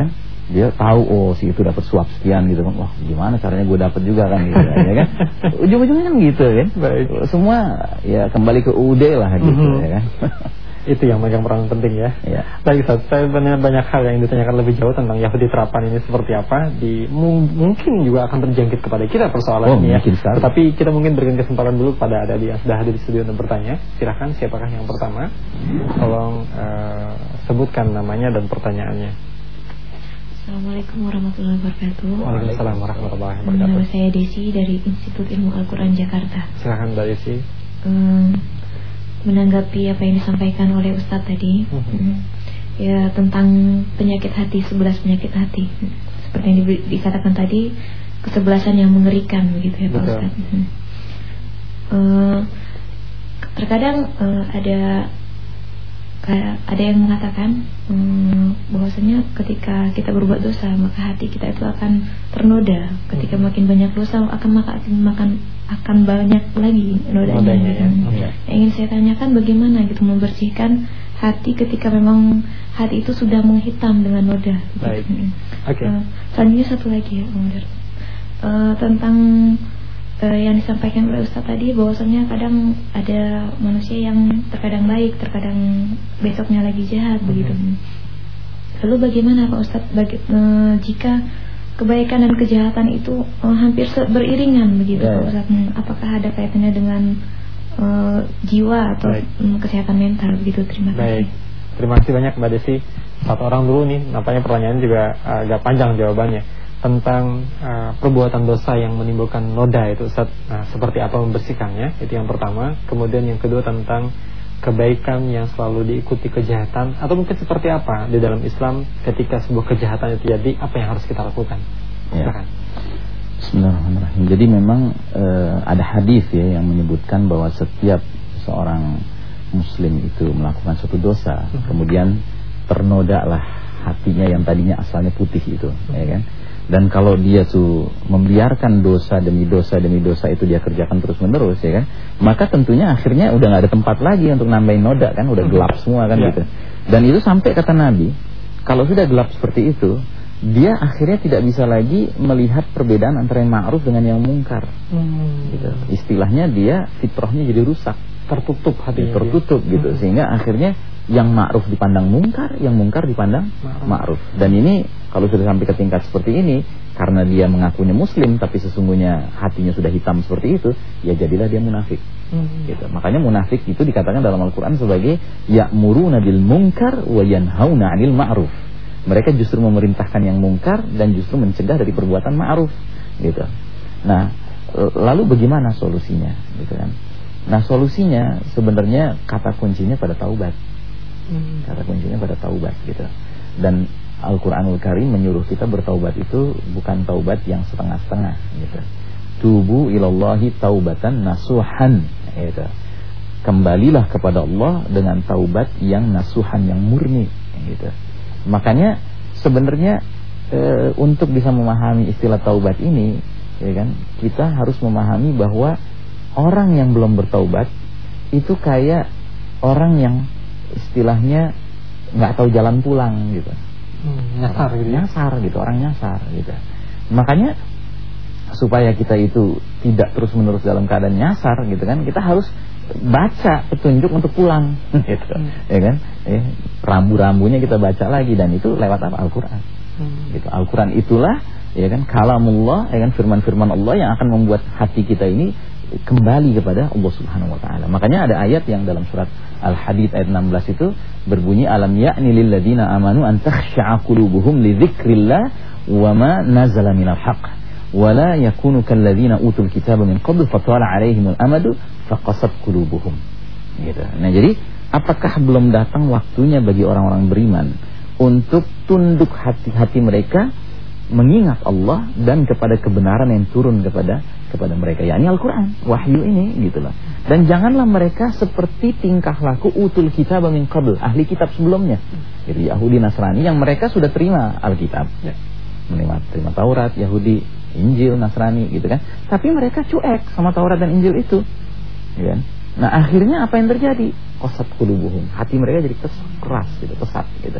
Dia tahu oh si itu dapat suap sekian gitu kan. Wah, gimana caranya gue dapat juga kan gitu ya kan. Ujung-ujungnya kan gitu kan. Baik. Semua ya kembali ke U D lah gitu mm-hmm. ya kan. Itu yang megang peran penting ya. Ya. Baik Ustaz, saya banyak, banyak hal yang ditanyakan lebih jauh tentang Yahudi terapan ini seperti apa. Di mungkin juga akan terjangkit kepada kita persoalan oh, ini ya. Sekali. Tetapi kita mungkin berikan kesempatan dulu pada adik yang sudah hadir di studio untuk bertanya. Silakan, siapakah yang pertama? Tolong uh, sebutkan namanya dan pertanyaannya. Assalamualaikum warahmatullahi wabarakatuh. Waalaikumsalam warahmatullahi wabarakatuh. Nama saya Desi dari Institut Ilmu Al-Quran Jakarta. Silakan Mbak Desi. Um, menanggapi apa yang disampaikan oleh Ustadz tadi, uh-huh. um, ya tentang penyakit hati, sebelas penyakit hati. Seperti yang di, dikatakan tadi, kesebelasan yang mengerikan begitu ya Pak Ustadz. Uh-huh. Uh, terkadang uh, ada ada yang mengatakan um, bahwasanya ketika kita berbuat dosa maka hati kita itu akan ternoda. Ketika hmm. makin banyak dosa akan maka akan akan banyak lagi nodanya. Gitu. Ya. Yang ingin saya tanyakan bagaimana gitu membersihkan hati ketika memang hati itu sudah menghitam dengan noda. Baik. Gitu. Oke. Okay. Uh, selanjutnya satu lagi ya, uh, tentang Uh, yang disampaikan oleh Ustaz tadi bahwasanya kadang ada manusia yang terkadang baik, terkadang besoknya lagi jahat mm-hmm. begitu. Lalu bagaimana Pak Ustaz bagi, uh, jika kebaikan dan kejahatan itu uh, hampir beriringan begitu yeah. Pak Ustaz? Apakah ada kaitannya dengan uh, jiwa atau um, kesehatan mental begitu? Terima kasih. Baik. Terima kasih banyak Mbak Desi. Satu orang dulu nih, nampaknya pertanyaan juga uh, agak panjang jawabannya. Tentang uh, perbuatan dosa yang menimbulkan noda itu Ustaz, nah, seperti apa membersihkannya, itu yang pertama. Kemudian yang kedua tentang kebaikan yang selalu diikuti kejahatan, atau mungkin seperti apa di dalam Islam ketika sebuah kejahatan itu terjadi, apa yang harus kita lakukan. Silakan. Ya. Bismillahirrahmanirrahim. Jadi memang uh, ada hadis ya yang menyebutkan bahwa setiap seorang muslim itu melakukan suatu dosa, hmm. kemudian ternoda lah hatinya yang tadinya asalnya putih itu, hmm. ya kan? Dan kalau dia tuh membiarkan dosa demi dosa demi dosa itu dia kerjakan terus menerus ya kan, maka tentunya akhirnya udah nggak ada tempat lagi untuk nambahin noda kan, udah gelap semua kan yeah. gitu. Dan itu sampai kata Nabi, kalau sudah gelap seperti itu, dia akhirnya tidak bisa lagi melihat perbedaan antara yang ma'ruf dengan yang mungkar. Hmm. Gitu. Istilahnya dia fitrahnya jadi rusak, tertutup hatinya, tertutup dia. Gitu, hmm. sehingga akhirnya yang ma'ruf dipandang mungkar, yang mungkar dipandang ma'ruf. Dan ini kalau sudah sampai ke tingkat seperti ini, karena dia mengakunya muslim tapi sesungguhnya hatinya sudah hitam seperti itu, ya jadilah dia munafik. Hmm. Gitu. Makanya munafik itu dikatakan dalam Al-Quran sebagai ya'muruna bil munkar wa yanhauna 'anil ma'ruf. Mereka justru memerintahkan yang mungkar dan justru mencegah dari perbuatan ma'ruf. Gitu. Nah, lalu bagaimana solusinya? Gitu kan? Nah, solusinya sebenarnya kata kuncinya pada taubat. Hmm. Kata kuncinya pada taubat gitu. Dan Al-Quranul Karim menyuruh kita bertaubat itu bukan taubat yang setengah-setengah gitu. Tubu ilallahi taubatan nasuhan gitu. Kembalilah kepada Allah dengan taubat yang nasuhan, yang murni gitu. Makanya sebenarnya e, untuk bisa memahami istilah taubat ini ya kan, kita harus memahami bahwa orang yang belum bertaubat itu kayak orang yang istilahnya nggak tahu jalan pulang gitu, hmm, nyasar gitu, nyasar gitu, orang nyasar gitu. Makanya supaya kita itu tidak terus menerus dalam keadaan nyasar gitu kan, kita harus baca petunjuk untuk pulang gitu, hmm. ya kan? Eh, rambu-rambunya kita baca lagi, dan itu lewat apa? Al-Quran. Hmm. Gitu. Al-Quran itulah ya kan kalamullah, ya kan, firman-firman Allah yang akan membuat hati kita ini kembali kepada Allah Subhanahu wa taala. Makanya ada ayat yang dalam surat Al-Hadid ayat enam belas itu berbunyi alam ya'ni lil ladzina amanu an takhsha'a qulubuhum li dzikrillah wa ma nazala minal haqq wa la yakunu kal ladzina utul kitaba min qabl fatala 'alaihimul amadu faqasat qulubuhum. Gitu. Nah, jadi apakah belum datang waktunya bagi orang-orang beriman untuk tunduk hati-hati mereka mengingat Allah dan kepada kebenaran yang turun kepada kepada mereka, yakni Al-Quran, wahyu ini gitulah. Dan janganlah mereka seperti tingkah laku utul kitab min qabl, ahli kitab sebelumnya, jadi Yahudi Nasrani yang mereka sudah terima Alkitab, ya. menerima terima Taurat, Yahudi, Injil, Nasrani gitu kan, tapi mereka cuek sama Taurat dan Injil itu, ya kan? Nah, akhirnya apa yang terjadi? Qasat qulubuhum, hati mereka jadi keras gitu, pesat gitu.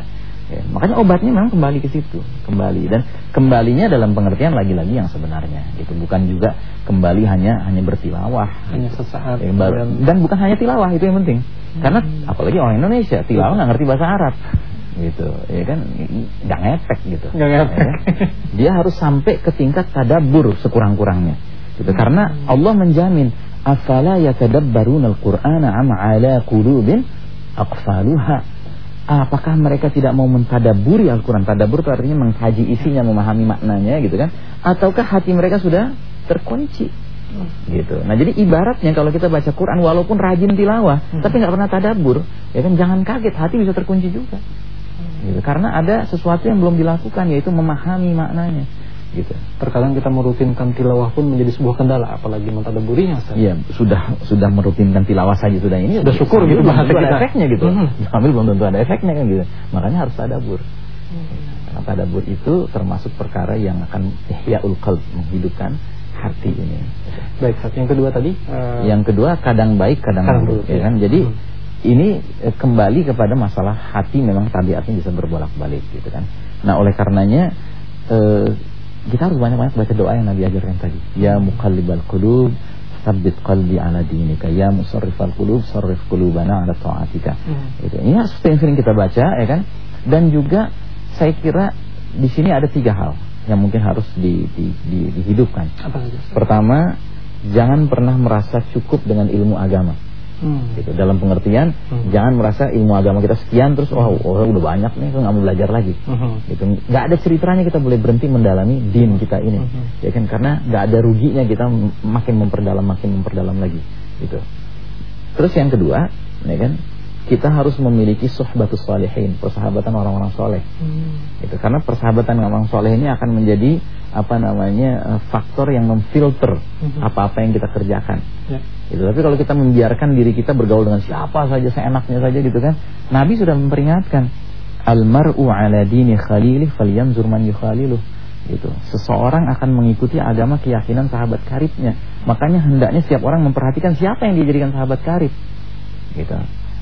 Ya, makanya obatnya memang kembali ke situ, kembali, dan kembalinya dalam pengertian lagi-lagi yang sebenarnya, gitu. Bukan juga kembali hanya hanya bertilawah, hanya sesaat, ya, dan, dan bukan hanya tilawah, itu yang penting. Hmm. Karena apalagi orang Indonesia tilawah nggak ngerti bahasa Arab, gitu, ya kan, nggak ngefek gitu. Nggak ngefek. Ya, dia harus sampai ke tingkat tadabbur sekurang-kurangnya, gitu. Karena Allah menjamin, afala yatadabbaruna al-Qur'ana am ala qulubin aqfaluha. Apakah mereka tidak mau mentadaburi Al-Quran? Tadabbur itu artinya mengkaji isinya, memahami maknanya, gitu kan? Ataukah hati mereka sudah terkunci, gitu. Nah, jadi ibaratnya kalau kita baca Quran walaupun rajin tilawah, hmm. tapi nggak pernah tadabbur, ya kan, jangan kaget, hati bisa terkunci juga, gitu. Karena ada sesuatu yang belum dilakukan, yaitu memahami maknanya, gitu. Terkadang kita merutinkan tilawah pun menjadi sebuah kendala, apalagi mentadabburinya. Iya, sudah sudah merutinkan tilawah saja sudah ini sudah syukur gitu, bahasa kita. Ada efeknya gitu. Mm-hmm. Sambil belum tentu ada efeknya kan gitu. Makanya harus tadabbur. Mm-hmm. Karena tadabbur itu termasuk perkara yang akan ihyaul qalb, menghidupkan hati ini. Baik, yang kedua tadi uh... yang kedua kadang baik kadang buruk, ya kan. Jadi mm-hmm. ini eh, kembali kepada masalah hati, memang tabiatnya bisa berbolak-balik, gitu kan. Nah, oleh karenanya eh, kita harus banyak-banyak baca doa yang Nabi ajarkan tadi. Ya muqallibal qulub, tsabbit qalbi ala dinika. Ya musarrifal qulub, sarrif qulubana ala ta'atika. Hmm. Itu. Ini harus sering-sering kita baca, ya kan? Dan juga saya kira di sini ada tiga hal yang mungkin harus di, di, di, dihidupkan. Apa saja? Pertama, jangan pernah merasa cukup dengan ilmu agama. Hmm. Gitu. Dalam pengertian hmm. jangan merasa ilmu agama kita sekian terus oh, oh udah banyak nih, nggak mau belajar lagi. Hmm. Gitu. Nggak ada ceritanya kita boleh berhenti mendalami din kita ini, hmm. ya kan, karena nggak ada ruginya kita makin memperdalam makin memperdalam lagi. Gitu. Terus yang kedua, ya kan, kita harus memiliki suhbatus shalihin, persahabatan orang-orang soleh. Hmm. Gitu. Karena persahabatan orang soleh ini akan menjadi apa namanya faktor yang memfilter hmm. apa-apa yang kita kerjakan. Ya. Gitu. Tapi kalau kita membiarkan diri kita bergaul dengan siapa saja seenaknya saja, gitu kan, Nabi sudah memperingatkan, almar'u ala dini khalilih falyanzur man yukhaliluh. Gitu. Seseorang akan mengikuti agama keyakinan sahabat karibnya. Makanya hendaknya setiap orang memperhatikan siapa yang dijadikan sahabat karib. Gitu.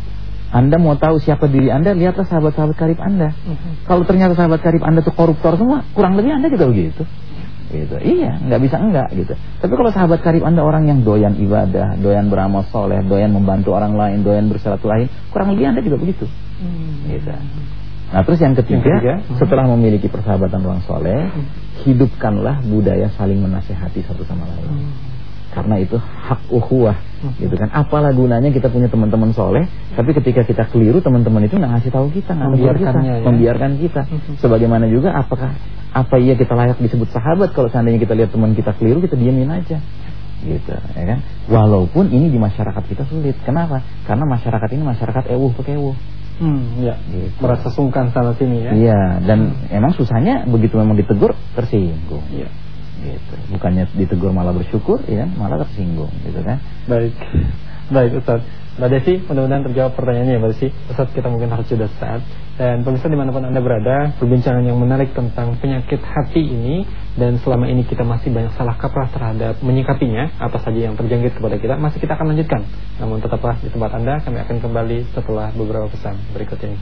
Anda mau tahu siapa diri Anda, lihatlah sahabat-sahabat karib Anda. Uh-huh. Kalau ternyata sahabat karib Anda itu koruptor semua, kurang lebih Anda juga begitu. Gitu. Iya, nggak bisa enggak gitu. Tapi kalau sahabat karib Anda orang yang doyan ibadah, doyan beramal soleh, doyan membantu orang lain, doyan bersilaturahim, kurang lebih Anda juga begitu. Hmm. Gitu. Nah, terus yang ketiga, yang ketiga setelah memiliki persahabatan orang soleh, hmm. hidupkanlah budaya saling menasihati satu sama lain. Hmm. Karena itu hak ukhuwah, hmm. gitu kan. Apalah gunanya kita punya teman-teman soleh, tapi ketika kita keliru, teman-teman itu nggak ngasih tahu kita, nggak membiarkan kita, ya? membiarkan kita. Hmm. Sebagaimana juga apakah apa iya kita layak disebut sahabat kalau seandainya kita lihat teman kita keliru, kita diamin aja, gitu, ya kan? Walaupun ini di masyarakat kita sulit. Kenapa? Karena masyarakat ini masyarakat ewuh pekewuh. Hmm, ya. Gitu. Merasa sungkan sana sini ya. Iya, dan hmm. emang susahnya begitu memang ditegur tersinggung. Iya. Gitu. Bukannya ditegur malah bersyukur, ya, malah tersinggung, gitu kan? Baik, baik Ustaz. Mbak Desi, mudah-mudahan terjawab pertanyaannya Mbak Desi. Ustaz, kita mungkin harus sudah saat. Dan pemirsa dimanapun Anda berada, perbincangan yang menarik tentang penyakit hati ini, dan selama ini kita masih banyak salah kaprah terhadap menyikapinya, apa saja yang terjangkit kepada kita, masih kita akan lanjutkan. Namun tetaplah di tempat Anda, kami akan kembali setelah beberapa pesan berikut ini.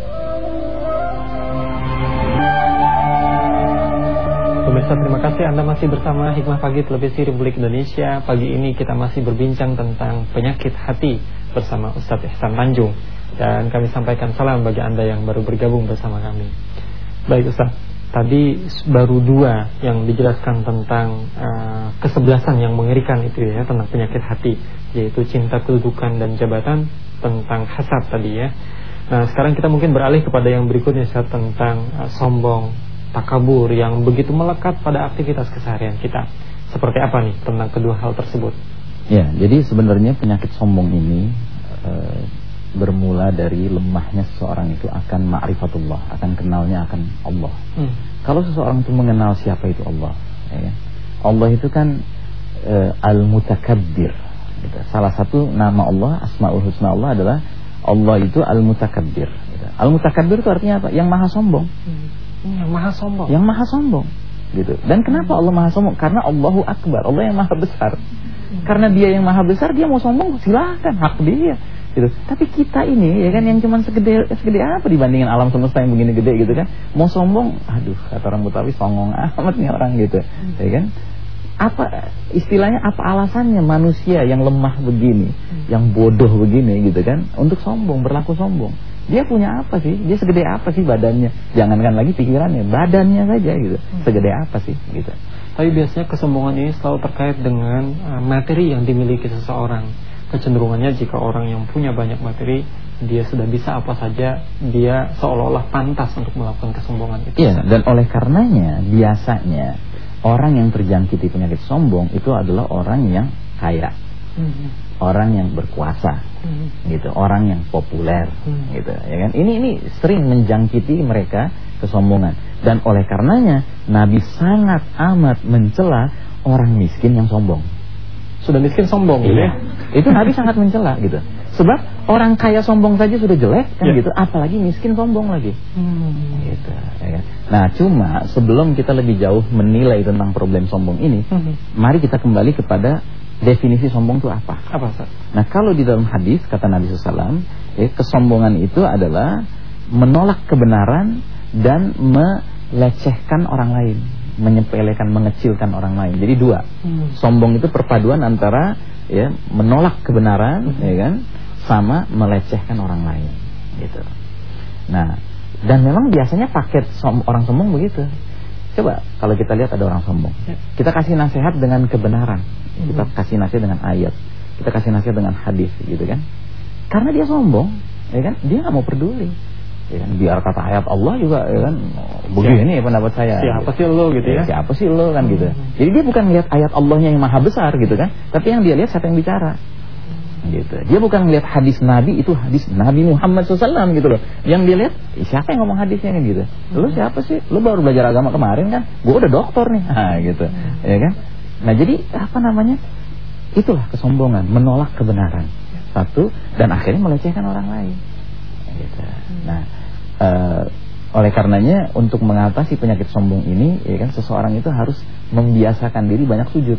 Pemirsa, terima kasih Anda masih bersama Hikmah Pagi Televisi Republik Indonesia. Pagi ini kita masih berbincang tentang penyakit hati bersama Ustadz Ihsan Tanjung. Dan kami sampaikan salam bagi Anda yang baru bergabung bersama kami. Baik Ustadz, tadi baru dua yang dijelaskan tentang uh, kesebelasan yang mengerikan itu ya, tentang penyakit hati, yaitu cinta kedudukan dan jabatan, tentang hasad tadi ya. Nah, sekarang kita mungkin beralih kepada yang berikutnya Ustadz, tentang uh, sombong, takabur yang begitu melekat pada aktivitas keseharian kita. Seperti apa nih tentang kedua hal tersebut? Ya, jadi sebenarnya penyakit sombong ini e, bermula dari lemahnya seseorang itu akan ma'rifatullah, akan kenalnya akan Allah. Hmm. Kalau seseorang itu mengenal siapa itu Allah, ya, Allah itu kan e, Al-Mutakabbir. Gitu. Salah satu nama Allah, Asmaul Husna Allah adalah Allah itu Al-Mutakabbir. Gitu. Al-Mutakabbir itu artinya apa? Yang maha sombong. Hmm. Yang maha sombong. Yang maha sombong, gitu. Dan kenapa Allah maha sombong? Karena Allahu Akbar, Allah yang maha besar. Karena Dia yang maha besar, Dia mau sombong silahkan, hak Dia. gitu. Tapi kita ini ya kan yang cuman segede segede apa dibandingin alam semesta yang begini gede gitu kan. Mau sombong, aduh kata orang Betawi songong amat nih orang gitu. Hmm. Ya kan? Apa istilahnya, apa alasannya manusia yang lemah begini, hmm. yang bodoh begini gitu kan untuk sombong, berlaku sombong? Dia punya apa sih? Dia segede apa sih badannya? Jangankan lagi pikirannya, badannya saja gitu. Segede apa sih gitu. Tapi biasanya kesombongan ini selalu terkait dengan uh, materi yang dimiliki seseorang. Kecenderungannya jika orang yang punya banyak materi, dia sudah bisa apa saja, dia seolah-olah pantas untuk melakukan kesombongan itu. Iya, dan oleh karenanya biasanya orang yang terjangkiti penyakit sombong itu adalah orang yang kaya, mm-hmm. orang yang berkuasa, mm-hmm. gitu, orang yang populer, mm-hmm. gitu, ya kan? Ini ini sering menjangkiti mereka kesombongan, dan oleh karenanya Nabi sangat amat mencela orang miskin yang sombong. Sudah miskin sombong, gitu ya? Itu Nabi sangat mencela gitu. Sebab orang kaya sombong saja sudah jelek kan, yeah. gitu, apalagi miskin sombong lagi. Hmm. Gitu, ya. Nah, cuma sebelum kita lebih jauh menilai tentang problem sombong ini, hmm. mari kita kembali kepada definisi sombong itu apa? Apa, Ustaz? Nah, kalau di dalam hadis kata Nabi shallallahu alaihi wasallam, ya, kesombongan itu adalah menolak kebenaran dan melecehkan orang lain, menyepelekan, mengecilkan orang lain. Jadi dua. Hmm. Sombong itu perpaduan antara ya menolak kebenaran, hmm. ya kan, sama melecehkan orang lain, gitu. Nah, dan memang biasanya paket som orang sombong begitu. Coba kalau kita lihat ada orang sombong, ya. Kita kasih nasihat dengan kebenaran, hmm. kita kasih nasihat dengan ayat, kita kasih nasihat dengan hadis, gitu kan? Karena dia sombong, ya kan? Dia nggak mau peduli. Ya kan, biar kata ayat Allah juga ya kan begini ya pendapat saya. Siapa sih lo gitu ya? Siapa sih lo kan gitu. Jadi dia bukan lihat ayat Allahnya yang maha besar gitu kan, tapi yang dia lihat siapa yang bicara. Gitu. Dia bukan melihat hadis Nabi, itu hadis Nabi Muhammad shallallahu alaihi wasallam gitu loh. Yang dia lihat siapa yang ngomong hadisnya kan gitu. Lu siapa sih? Lu baru belajar agama kemarin kan? Gua udah doktor nih. Nah, gitu. Ya kan? Nah, jadi apa namanya? Itulah kesombongan, menolak kebenaran. Satu, dan akhirnya melecehkan orang lain. Gitu. Nah, Uh, oleh karenanya untuk mengatasi penyakit sombong ini, ya kan, seseorang itu harus membiasakan diri banyak sujud.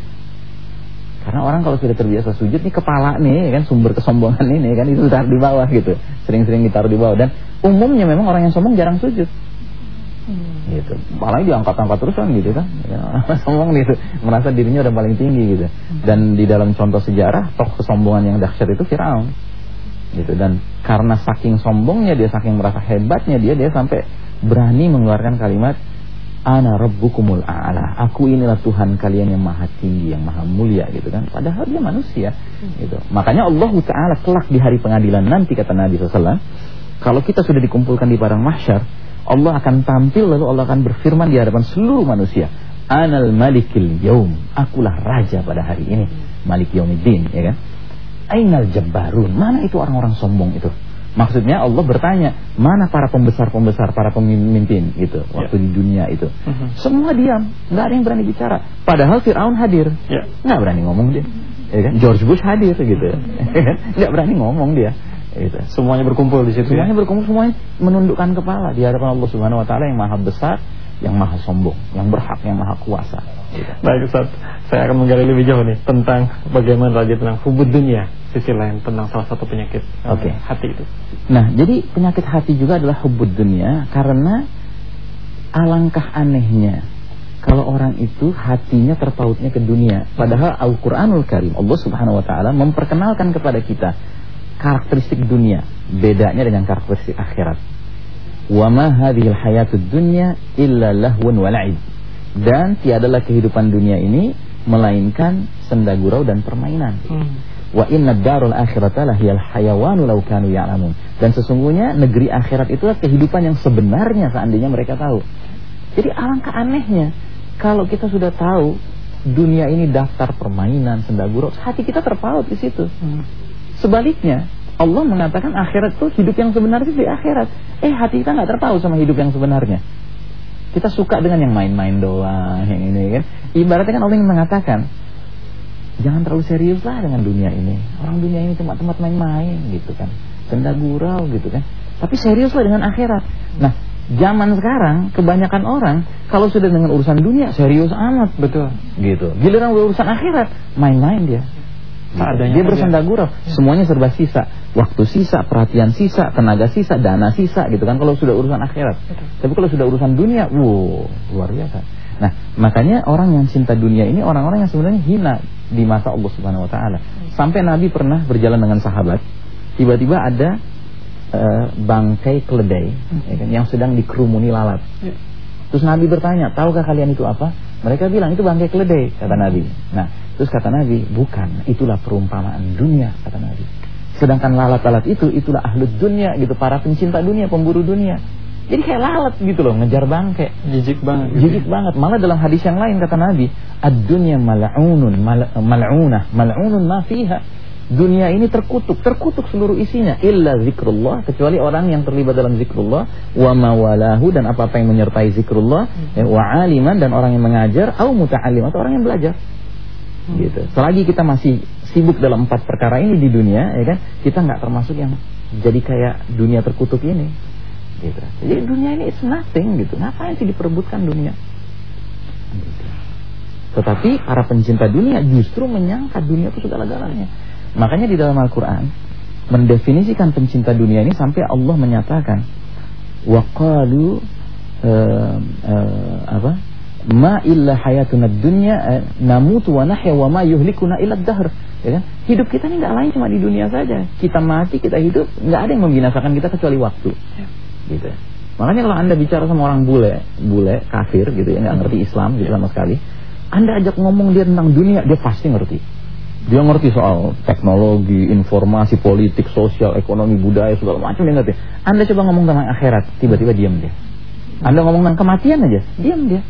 Karena orang kalau sudah terbiasa sujud nih, kepala nih, ya kan, sumber kesombongan ini kan itu taruh di bawah gitu, sering-sering ditaruh di bawah. Dan umumnya memang orang yang sombong jarang sujud, hmm. gitu. Kepalanya diangkat-angkat terus kan gitu kan, ya, sombong gitu, merasa dirinya udah paling tinggi gitu. Dan di dalam contoh sejarah tokoh kesombongan yang dahsyat itu Firaun. Gitu. Dan karena saking sombongnya dia, saking merasa hebatnya dia, dia sampai berani mengeluarkan kalimat ana rabbukumul a'la, aku inilah Tuhan kalian yang maha tinggi, yang maha mulia gitu kan. Padahal dia manusia gitu. Makanya Allah Ta'ala kelak di hari pengadilan nanti kata Nabi shallallahu alaihi wasallam, kalau kita sudah dikumpulkan di padang mahsyar, Allah akan tampil lalu Allah akan berfirman di hadapan seluruh manusia, anal malikil yaum, akulah raja pada hari ini, Malik Yaumiddin, ya kan. Ainal jabbarun, mana itu orang-orang sombong itu? Maksudnya Allah bertanya, mana para pembesar-pembesar, para pemimpin gitu, waktu yeah. di dunia itu. Uh-huh. Semua diam, nggak ada yang berani bicara. Padahal Firaun hadir, yeah. nggak berani ngomong dia. Ya kan? George Bush hadir gitu, nggak berani ngomong dia. Gitu. Semuanya berkumpul di situ. Semuanya ya? berkumpul, semuanya menundukkan kepala di hadapan Allah Subhanahu Wa Taala yang maha besar, yang maha sombong, yang berhak, yang maha kuasa. Gitu. Baik Ustaz, saya akan menggali lebih jauh nih tentang bagaimana lagi tentang hubud dunia, sisi lain tentang salah satu penyakit okay. hati itu. Nah, jadi penyakit hati juga adalah hubud dunia, karena alangkah anehnya kalau orang itu hatinya terpautnya ke dunia. Padahal Al-Qur'anul Karim, Allah Subhanahu Wa Taala memperkenalkan kepada kita karakteristik dunia, bedanya dengan karakteristik akhirat. Wa ma hadhil hayatud dunya illa lahwun wa la'ib. Dan tiadalah kehidupan dunia ini melainkan senda gurau dan permainan. Hmm. Wa inna darul akhirata lahiyal hayawanu law kanu ya'lamun. Dan sesungguhnya negeri akhirat itu kehidupan yang sebenarnya seandainya mereka tahu. Jadi alangkah anehnya kalau kita sudah tahu dunia ini daftar permainan, senda gurau, hati kita terpaut di situ. Hmm. Sebaliknya Allah mengatakan akhirat itu hidup yang sebenarnya di akhirat. Eh hati kita nggak terpaut sama hidup yang sebenarnya. Kita suka dengan yang main-main doang, yang ini kan. Ibaratnya kan Allah yang mengatakan, jangan terlalu serius lah dengan dunia ini. Orang dunia ini cuma tempat main-main gitu kan, senda gurau gitu kan. Tapi serius lah dengan akhirat. Nah, zaman sekarang kebanyakan orang kalau sudah dengan urusan dunia serius amat, betul. Gitu. Giliran urusan akhirat, main-main dia. Seadanya dia bersenda gurau, ya. Semuanya serba sisa, waktu sisa, perhatian sisa, tenaga sisa, dana sisa gitu kan kalau sudah urusan akhirat. Betul. Tapi kalau sudah urusan dunia, wow, luar biasa. Nah, makanya orang yang cinta dunia ini orang-orang yang sebenarnya hina di mata Allah Subhanahu wa taala. Sampai Nabi pernah berjalan dengan sahabat, tiba-tiba ada uh, bangkai keledai ya kan, yang sedang dikerumuni lalat. Ya. Terus Nabi bertanya, tahukah kalian itu apa? Mereka bilang itu bangkai keledai, kata Nabi. Nah, terus kata Nabi, bukan, itulah perumpamaan dunia, kata Nabi. Sedangkan lalat-lalat itu, itulah ahlud dunia gitu, para pencinta dunia, pemburu dunia. Jadi kayak lalat gitu loh, ngejar bangkai. Jijik banget. Jijik banget. Malah dalam hadis yang lain kata Nabi, ad-dunya mal'unun, mal'unah, mal'unun ma fiha. Dunia ini terkutuk, terkutuk seluruh isinya, illa zikrullah, kecuali orang yang terlibat dalam zikrullah, wa mawalahu, dan apa-apa yang menyertai zikrullah, hmm. ya, wa aliman, dan orang yang mengajar, au muta'allim, atau orang yang belajar. Hmm. Gitu. Selagi kita masih sibuk dalam empat perkara ini di dunia, ya kan, kita nggak termasuk yang jadi kayak dunia terkutuk ini. Gitu. Jadi dunia ini it's nothing gitu. Ngapain sih diperebutkan dunia? Gitu. Tetapi para pencinta dunia justru menyangka dunia itu segala-galanya. Makanya di dalam Al-Quran mendefinisikan pencinta dunia ini sampai Allah menyatakan waqalu uh, uh, apa ma illa hayatuna dunya uh, namutu wa nahya wa ma yuhlikuna illa ad-dahr, ya kan? Hidup kita ini enggak lain cuma di dunia saja. Kita mati, kita hidup, enggak ada yang membinasakan kita kecuali waktu. Gitu. Makanya kalau Anda bicara sama orang bule, bule kafir gitu ya, enggak ngerti Islam gitu sama sekali, Anda ajak ngomong dia tentang dunia, dia pasti ngerti. Dia ngerti soal teknologi, informasi, politik, sosial, ekonomi, budaya, segala macam dia ngerti. Anda coba ngomong tentang akhirat, tiba-tiba diam dia. Anda ngomong tentang kematian aja, diam dia.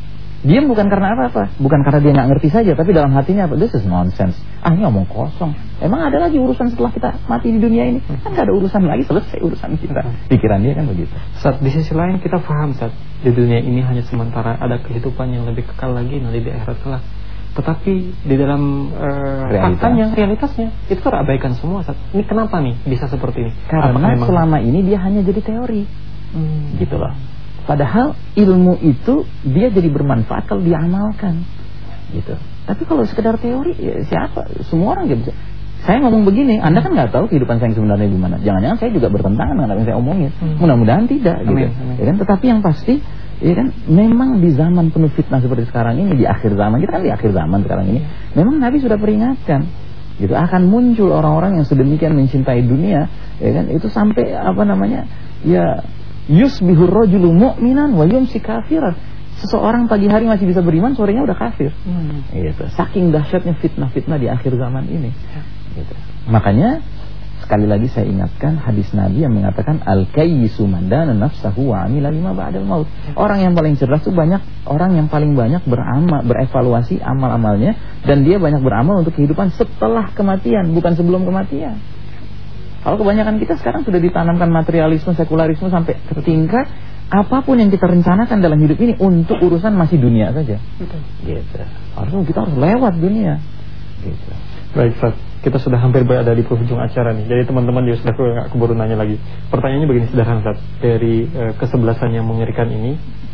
Diam bukan karena apa-apa, bukan karena dia nggak ngerti saja, tapi dalam hatinya apa? This is nonsense. Ah, ini ngomong kosong. Emang ada lagi urusan setelah kita mati di dunia ini? Kan nggak ada urusan lagi, selesai urusan kita. Pikiran dia kan begitu. Saat di sisi lain kita paham saat di dunia ini hanya sementara, ada kehidupan yang lebih kekal lagi nanti di akhirat kelak. Tetapi di dalam uh, faktanya, realitasnya itu terabaikan semua. Ini kenapa nih bisa seperti ini? Karena selama ini dia hanya jadi teori, hmm. gitu loh. Padahal ilmu itu dia jadi bermanfaat kalau diamalkan, gitu. Tapi kalau sekedar teori, ya siapa? Semua orang nggak bisa. Saya ngomong begini, Anda kan nggak tahu kehidupan saya sebenarnya gimana. Jangan-jangan saya juga bertentangan dengan apa yang saya omongin. Hmm. Mudah-mudahan tidak, gitu. Amin, amin. Ya kan? Tetapi yang pasti, ya kan, memang di zaman penuh fitnah seperti sekarang ini, di akhir zaman, kita kan di akhir zaman sekarang ini, memang Nabi sudah peringatkan, gitu, akan muncul orang-orang yang sedemikian mencintai dunia, ya kan, itu sampai apa namanya, ya yusbihur rajulu mu'minan wa yumsi kafiran. Seseorang pagi hari masih bisa beriman, sorenya udah kafir. Hmm. Gitu. Saking dahsyatnya fitnah-fitnah di akhir zaman ini. Gitu. Makanya sekali lagi saya ingatkan hadis Nabi yang mengatakan al-kayyisu man dana nafsahu wa amila lima ba'dal maut. Orang yang paling cerdas itu banyak orang yang paling banyak beramal, berevaluasi amal-amalnya, dan dia banyak beramal untuk kehidupan setelah kematian, bukan sebelum kematian. Kalau kebanyakan kita sekarang sudah ditanamkan materialisme, sekularisme sampai ke tingkat apapun yang kita rencanakan dalam hidup ini untuk urusan masih dunia saja. Betul. Gitu. Harusnya kita harus lewat dunia. Gitu. Baik, Ustaz. Kita sudah hampir berada di penghujung acara nih. Jadi teman-teman juga sudah nggak keburu nanya lagi. Pertanyaannya begini sederhana, Ustaz. Dari uh, kesebelasan yang mengerikan ini,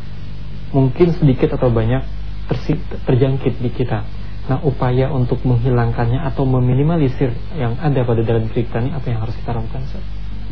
mungkin sedikit atau banyak tersi- terjangkit di kita. Nah, upaya untuk menghilangkannya atau meminimalisir yang ada pada dalam diri kita ini, apa yang harus kita lakukan, Ustaz?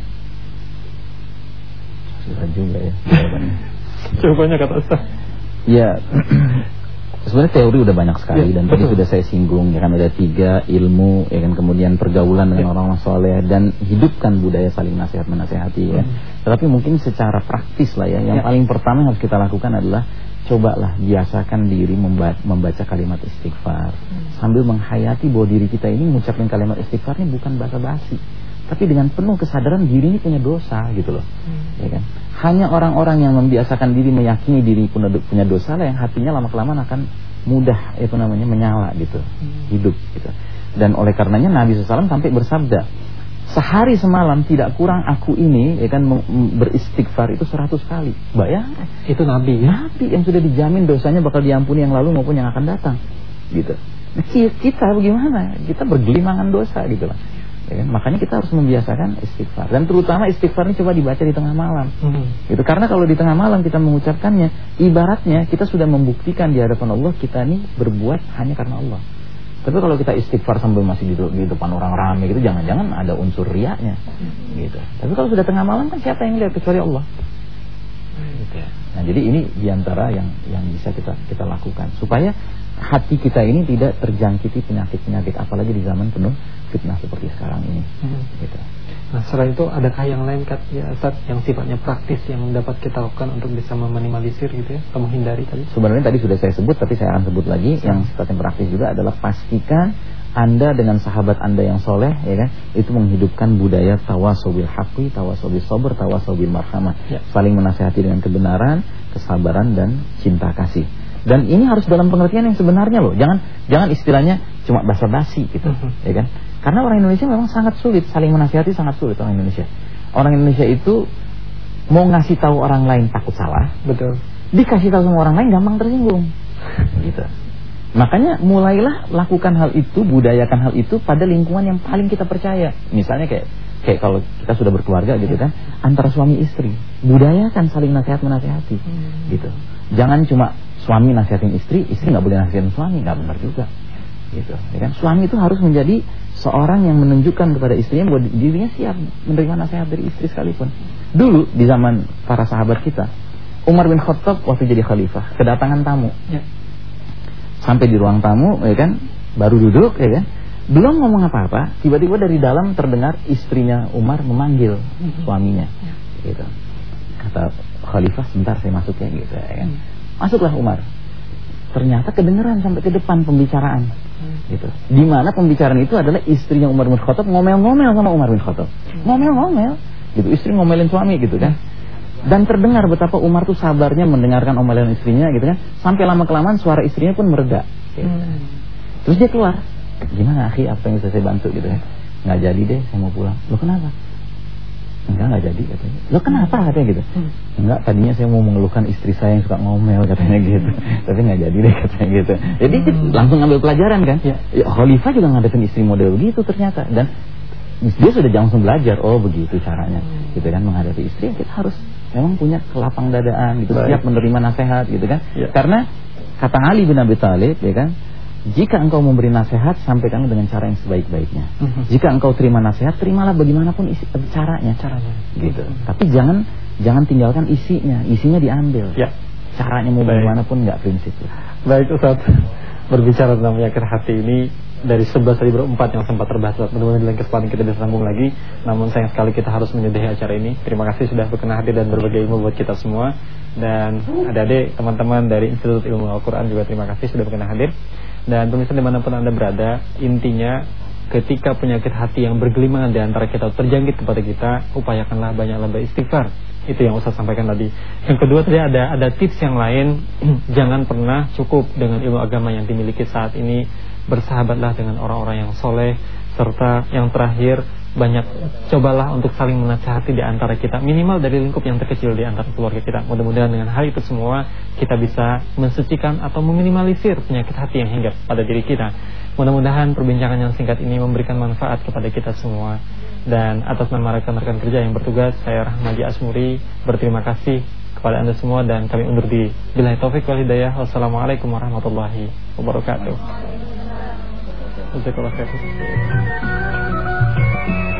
Susah juga ya. Jawabannya kata Ustaz. Ya, sebenarnya teori udah banyak sekali, ya, dan betul. Tadi sudah saya singgung ya kan, ada tiga, ilmu ya kan, kemudian pergaulan dengan ya. orang-orang soleh, dan hidupkan budaya saling nasihat menasihati ya. Hmm. Tetapi mungkin secara praktis lah ya, yang ya. paling pertama yang harus kita lakukan adalah cobalah biasakan diri membaca, membaca kalimat istighfar, hmm. sambil menghayati bahwa diri kita ini mengucapkan kalimat istighfar ini bukan basa-basi, tapi dengan penuh kesadaran diri ini punya dosa gitu loh. Hmm. Ya kan? Hanya orang-orang yang membiasakan diri meyakini diri punya dosa lah yang hatinya lama-kelamaan akan mudah itu namanya menyala gitu, hmm. hidup gitu. Dan oleh karenanya Nabi shallallahu alaihi wasallam sampai bersabda, sehari semalam tidak kurang aku ini ya kan beristighfar itu seratus kali. Bayangkan, itu Nabi ya? Nabi yang sudah dijamin dosanya bakal diampuni yang lalu maupun yang akan datang gitu. Nah, kita bagaimana? Kita bergelimangan dosa gitu lah. Ya kan? Makanya kita harus membiasakan istighfar, dan terutama istighfar ini coba dibaca di tengah malam. Hmm. Gitu. Karena kalau di tengah malam kita mengucapkannya, ibaratnya kita sudah membuktikan di hadapan Allah kita ini berbuat hanya karena Allah. Tapi kalau kita istighfar sambil masih di, di depan orang ramai gitu, jangan-jangan ada unsur riaknya gitu. Tapi kalau sudah tengah malam kan siapa yang lihat kecuali Allah. Gitu ya. Nah, jadi ini diantara yang yang bisa kita kita lakukan supaya hati kita ini tidak terjangkiti penyakit-penyakit, apalagi di zaman penuh fitnah seperti sekarang ini. Hmm. Gitu. Nah, selain itu adakah yang lain Kat, ya Ustaz, yang sifatnya praktis yang dapat kita lakukan untuk bisa meminimalisir gitu ya, atau menghindari tadi? Sebenarnya tadi sudah saya sebut, tapi saya akan sebut lagi. Hmm. Yang sifatnya praktis juga adalah pastikan Anda dengan sahabat Anda yang soleh, ya kan, itu menghidupkan budaya tawasobil haqqi, tawasobil sabr, tawasobil marhamah, ya. Saling menasihati dengan kebenaran, kesabaran dan cinta kasih. Dan ini harus dalam pengertian yang sebenarnya loh. Jangan jangan istilahnya cuma basa-basi gitu, uh-huh. ya kan? Karena orang Indonesia memang sangat sulit, saling menasihati sangat sulit orang Indonesia. Orang Indonesia itu mau ngasih tahu orang lain takut salah, betul. Dikasih tahu sama orang lain gampang tersinggung. Gitu. Makanya mulailah lakukan hal itu, budayakan hal itu pada lingkungan yang paling kita percaya. Misalnya kayak kayak kalau kita sudah berkeluarga gitu kan, antara suami istri, budayakan saling nasihat menasihati. Hmm. Gitu. Jangan cuma suami nasihatin istri, istri nggak boleh nasihatin suami, nggak benar juga. Gitu, ya kan? Suami itu harus menjadi seorang yang menunjukkan kepada istrinya bahwa dirinya siap menerima nasihat dari istri sekalipun. Dulu di zaman para sahabat kita, Umar bin Khattab waktu jadi khalifah, kedatangan tamu. Ya. Sampai di ruang tamu, ya kan, baru duduk, ya kan, belum ngomong apa-apa, tiba-tiba dari dalam terdengar istrinya Umar memanggil suaminya. Gitu. Kata khalifah, sebentar saya masuk ya, gitu, ya kan. Masuklah Umar. Ternyata kedengeran sampai ke depan pembicaraan, gitu. Di mana pembicaraan itu adalah istrinya Umar bin Khattab ngomel-ngomel sama Umar bin Khattab, ngomel-ngomel, gitu. Istri ngomelin suami, gitu kan. Dan terdengar betapa Umar tuh sabarnya mendengarkan omelan istrinya, gitu kan. Sampai lama kelamaan suara istrinya pun mereda. Gitu. Terus dia keluar. Gimana akhi, apa yang bisa saya bantu, gitu kan. Nggak jadi deh, saya mau pulang. Loh kenapa? Enggak, nggak jadi katanya. Loh kenapa katanya gitu? Enggak, tadinya saya mau mengeluhkan istri saya yang suka ngomel katanya gitu. Tapi nggak jadi deh katanya gitu. Jadi langsung ngambil pelajaran kan. Ya, ya khalifah juga ngadepin istri model begitu ternyata. Dan dia sudah langsung belajar, oh begitu caranya. Gitu kan, menghadapi istri kita harus memang punya kelapang dadaan gitu, siap menerima nasihat gitu kan. Ya. Karena kata Ali bin Abi Thalib, ya kan, jika engkau memberi nasihat, sampaikanlah dengan cara yang sebaik-baiknya. Uh-huh. Jika engkau terima nasihat, terimalah bagaimanapun isi, caranya, caranya. Gitu. Uh-huh. Tapi jangan jangan tinggalkan isinya, isinya diambil. Ya. Caranya mau bagaimanapun nggak prinsip. Baik Ustaz, berbicara tentang penyakit hati ini dari sebelas tadi baru empat yang sempat terbahas. Mudah-mudahan di lain kesempatan kita bisa sambung lagi. Namun sayang sekali kita harus menyudahi acara ini. Terima kasih sudah berkenan hadir dan berbagi ilmu buat kita semua. Dan adik-adik, teman-teman dari Institut Ilmu Al-Quran juga terima kasih sudah berkenan hadir. Dan pemirsa dimanapun Anda berada, intinya ketika penyakit hati yang bergelimangan di antara kita terjangkit kepada kita, upayakanlah banyak-banyak beristighfar. Itu yang Ustaz sampaikan tadi. Yang kedua tadi ada ada tips yang lain. Jangan pernah cukup dengan ilmu agama yang dimiliki saat ini. Bersahabatlah dengan orang-orang yang soleh. Serta yang terakhir, banyak cobalah untuk saling menasihati di antara kita, minimal dari lingkup yang terkecil di antara keluarga kita. Mudah-mudahan dengan hal itu semua kita bisa mensucikan atau meminimalisir penyakit hati yang hinggap pada diri kita. Mudah-mudahan perbincangan yang singkat ini memberikan manfaat kepada kita semua. Dan atas nama rekan-rekan kerja yang bertugas, saya Rahmadi Asmuri berterima kasih kepada Anda semua dan kami undur diri. Billahi taufik wal hidayah. Wassalamualaikum warahmatullahi wabarakatuh. Jazakallahu khairan.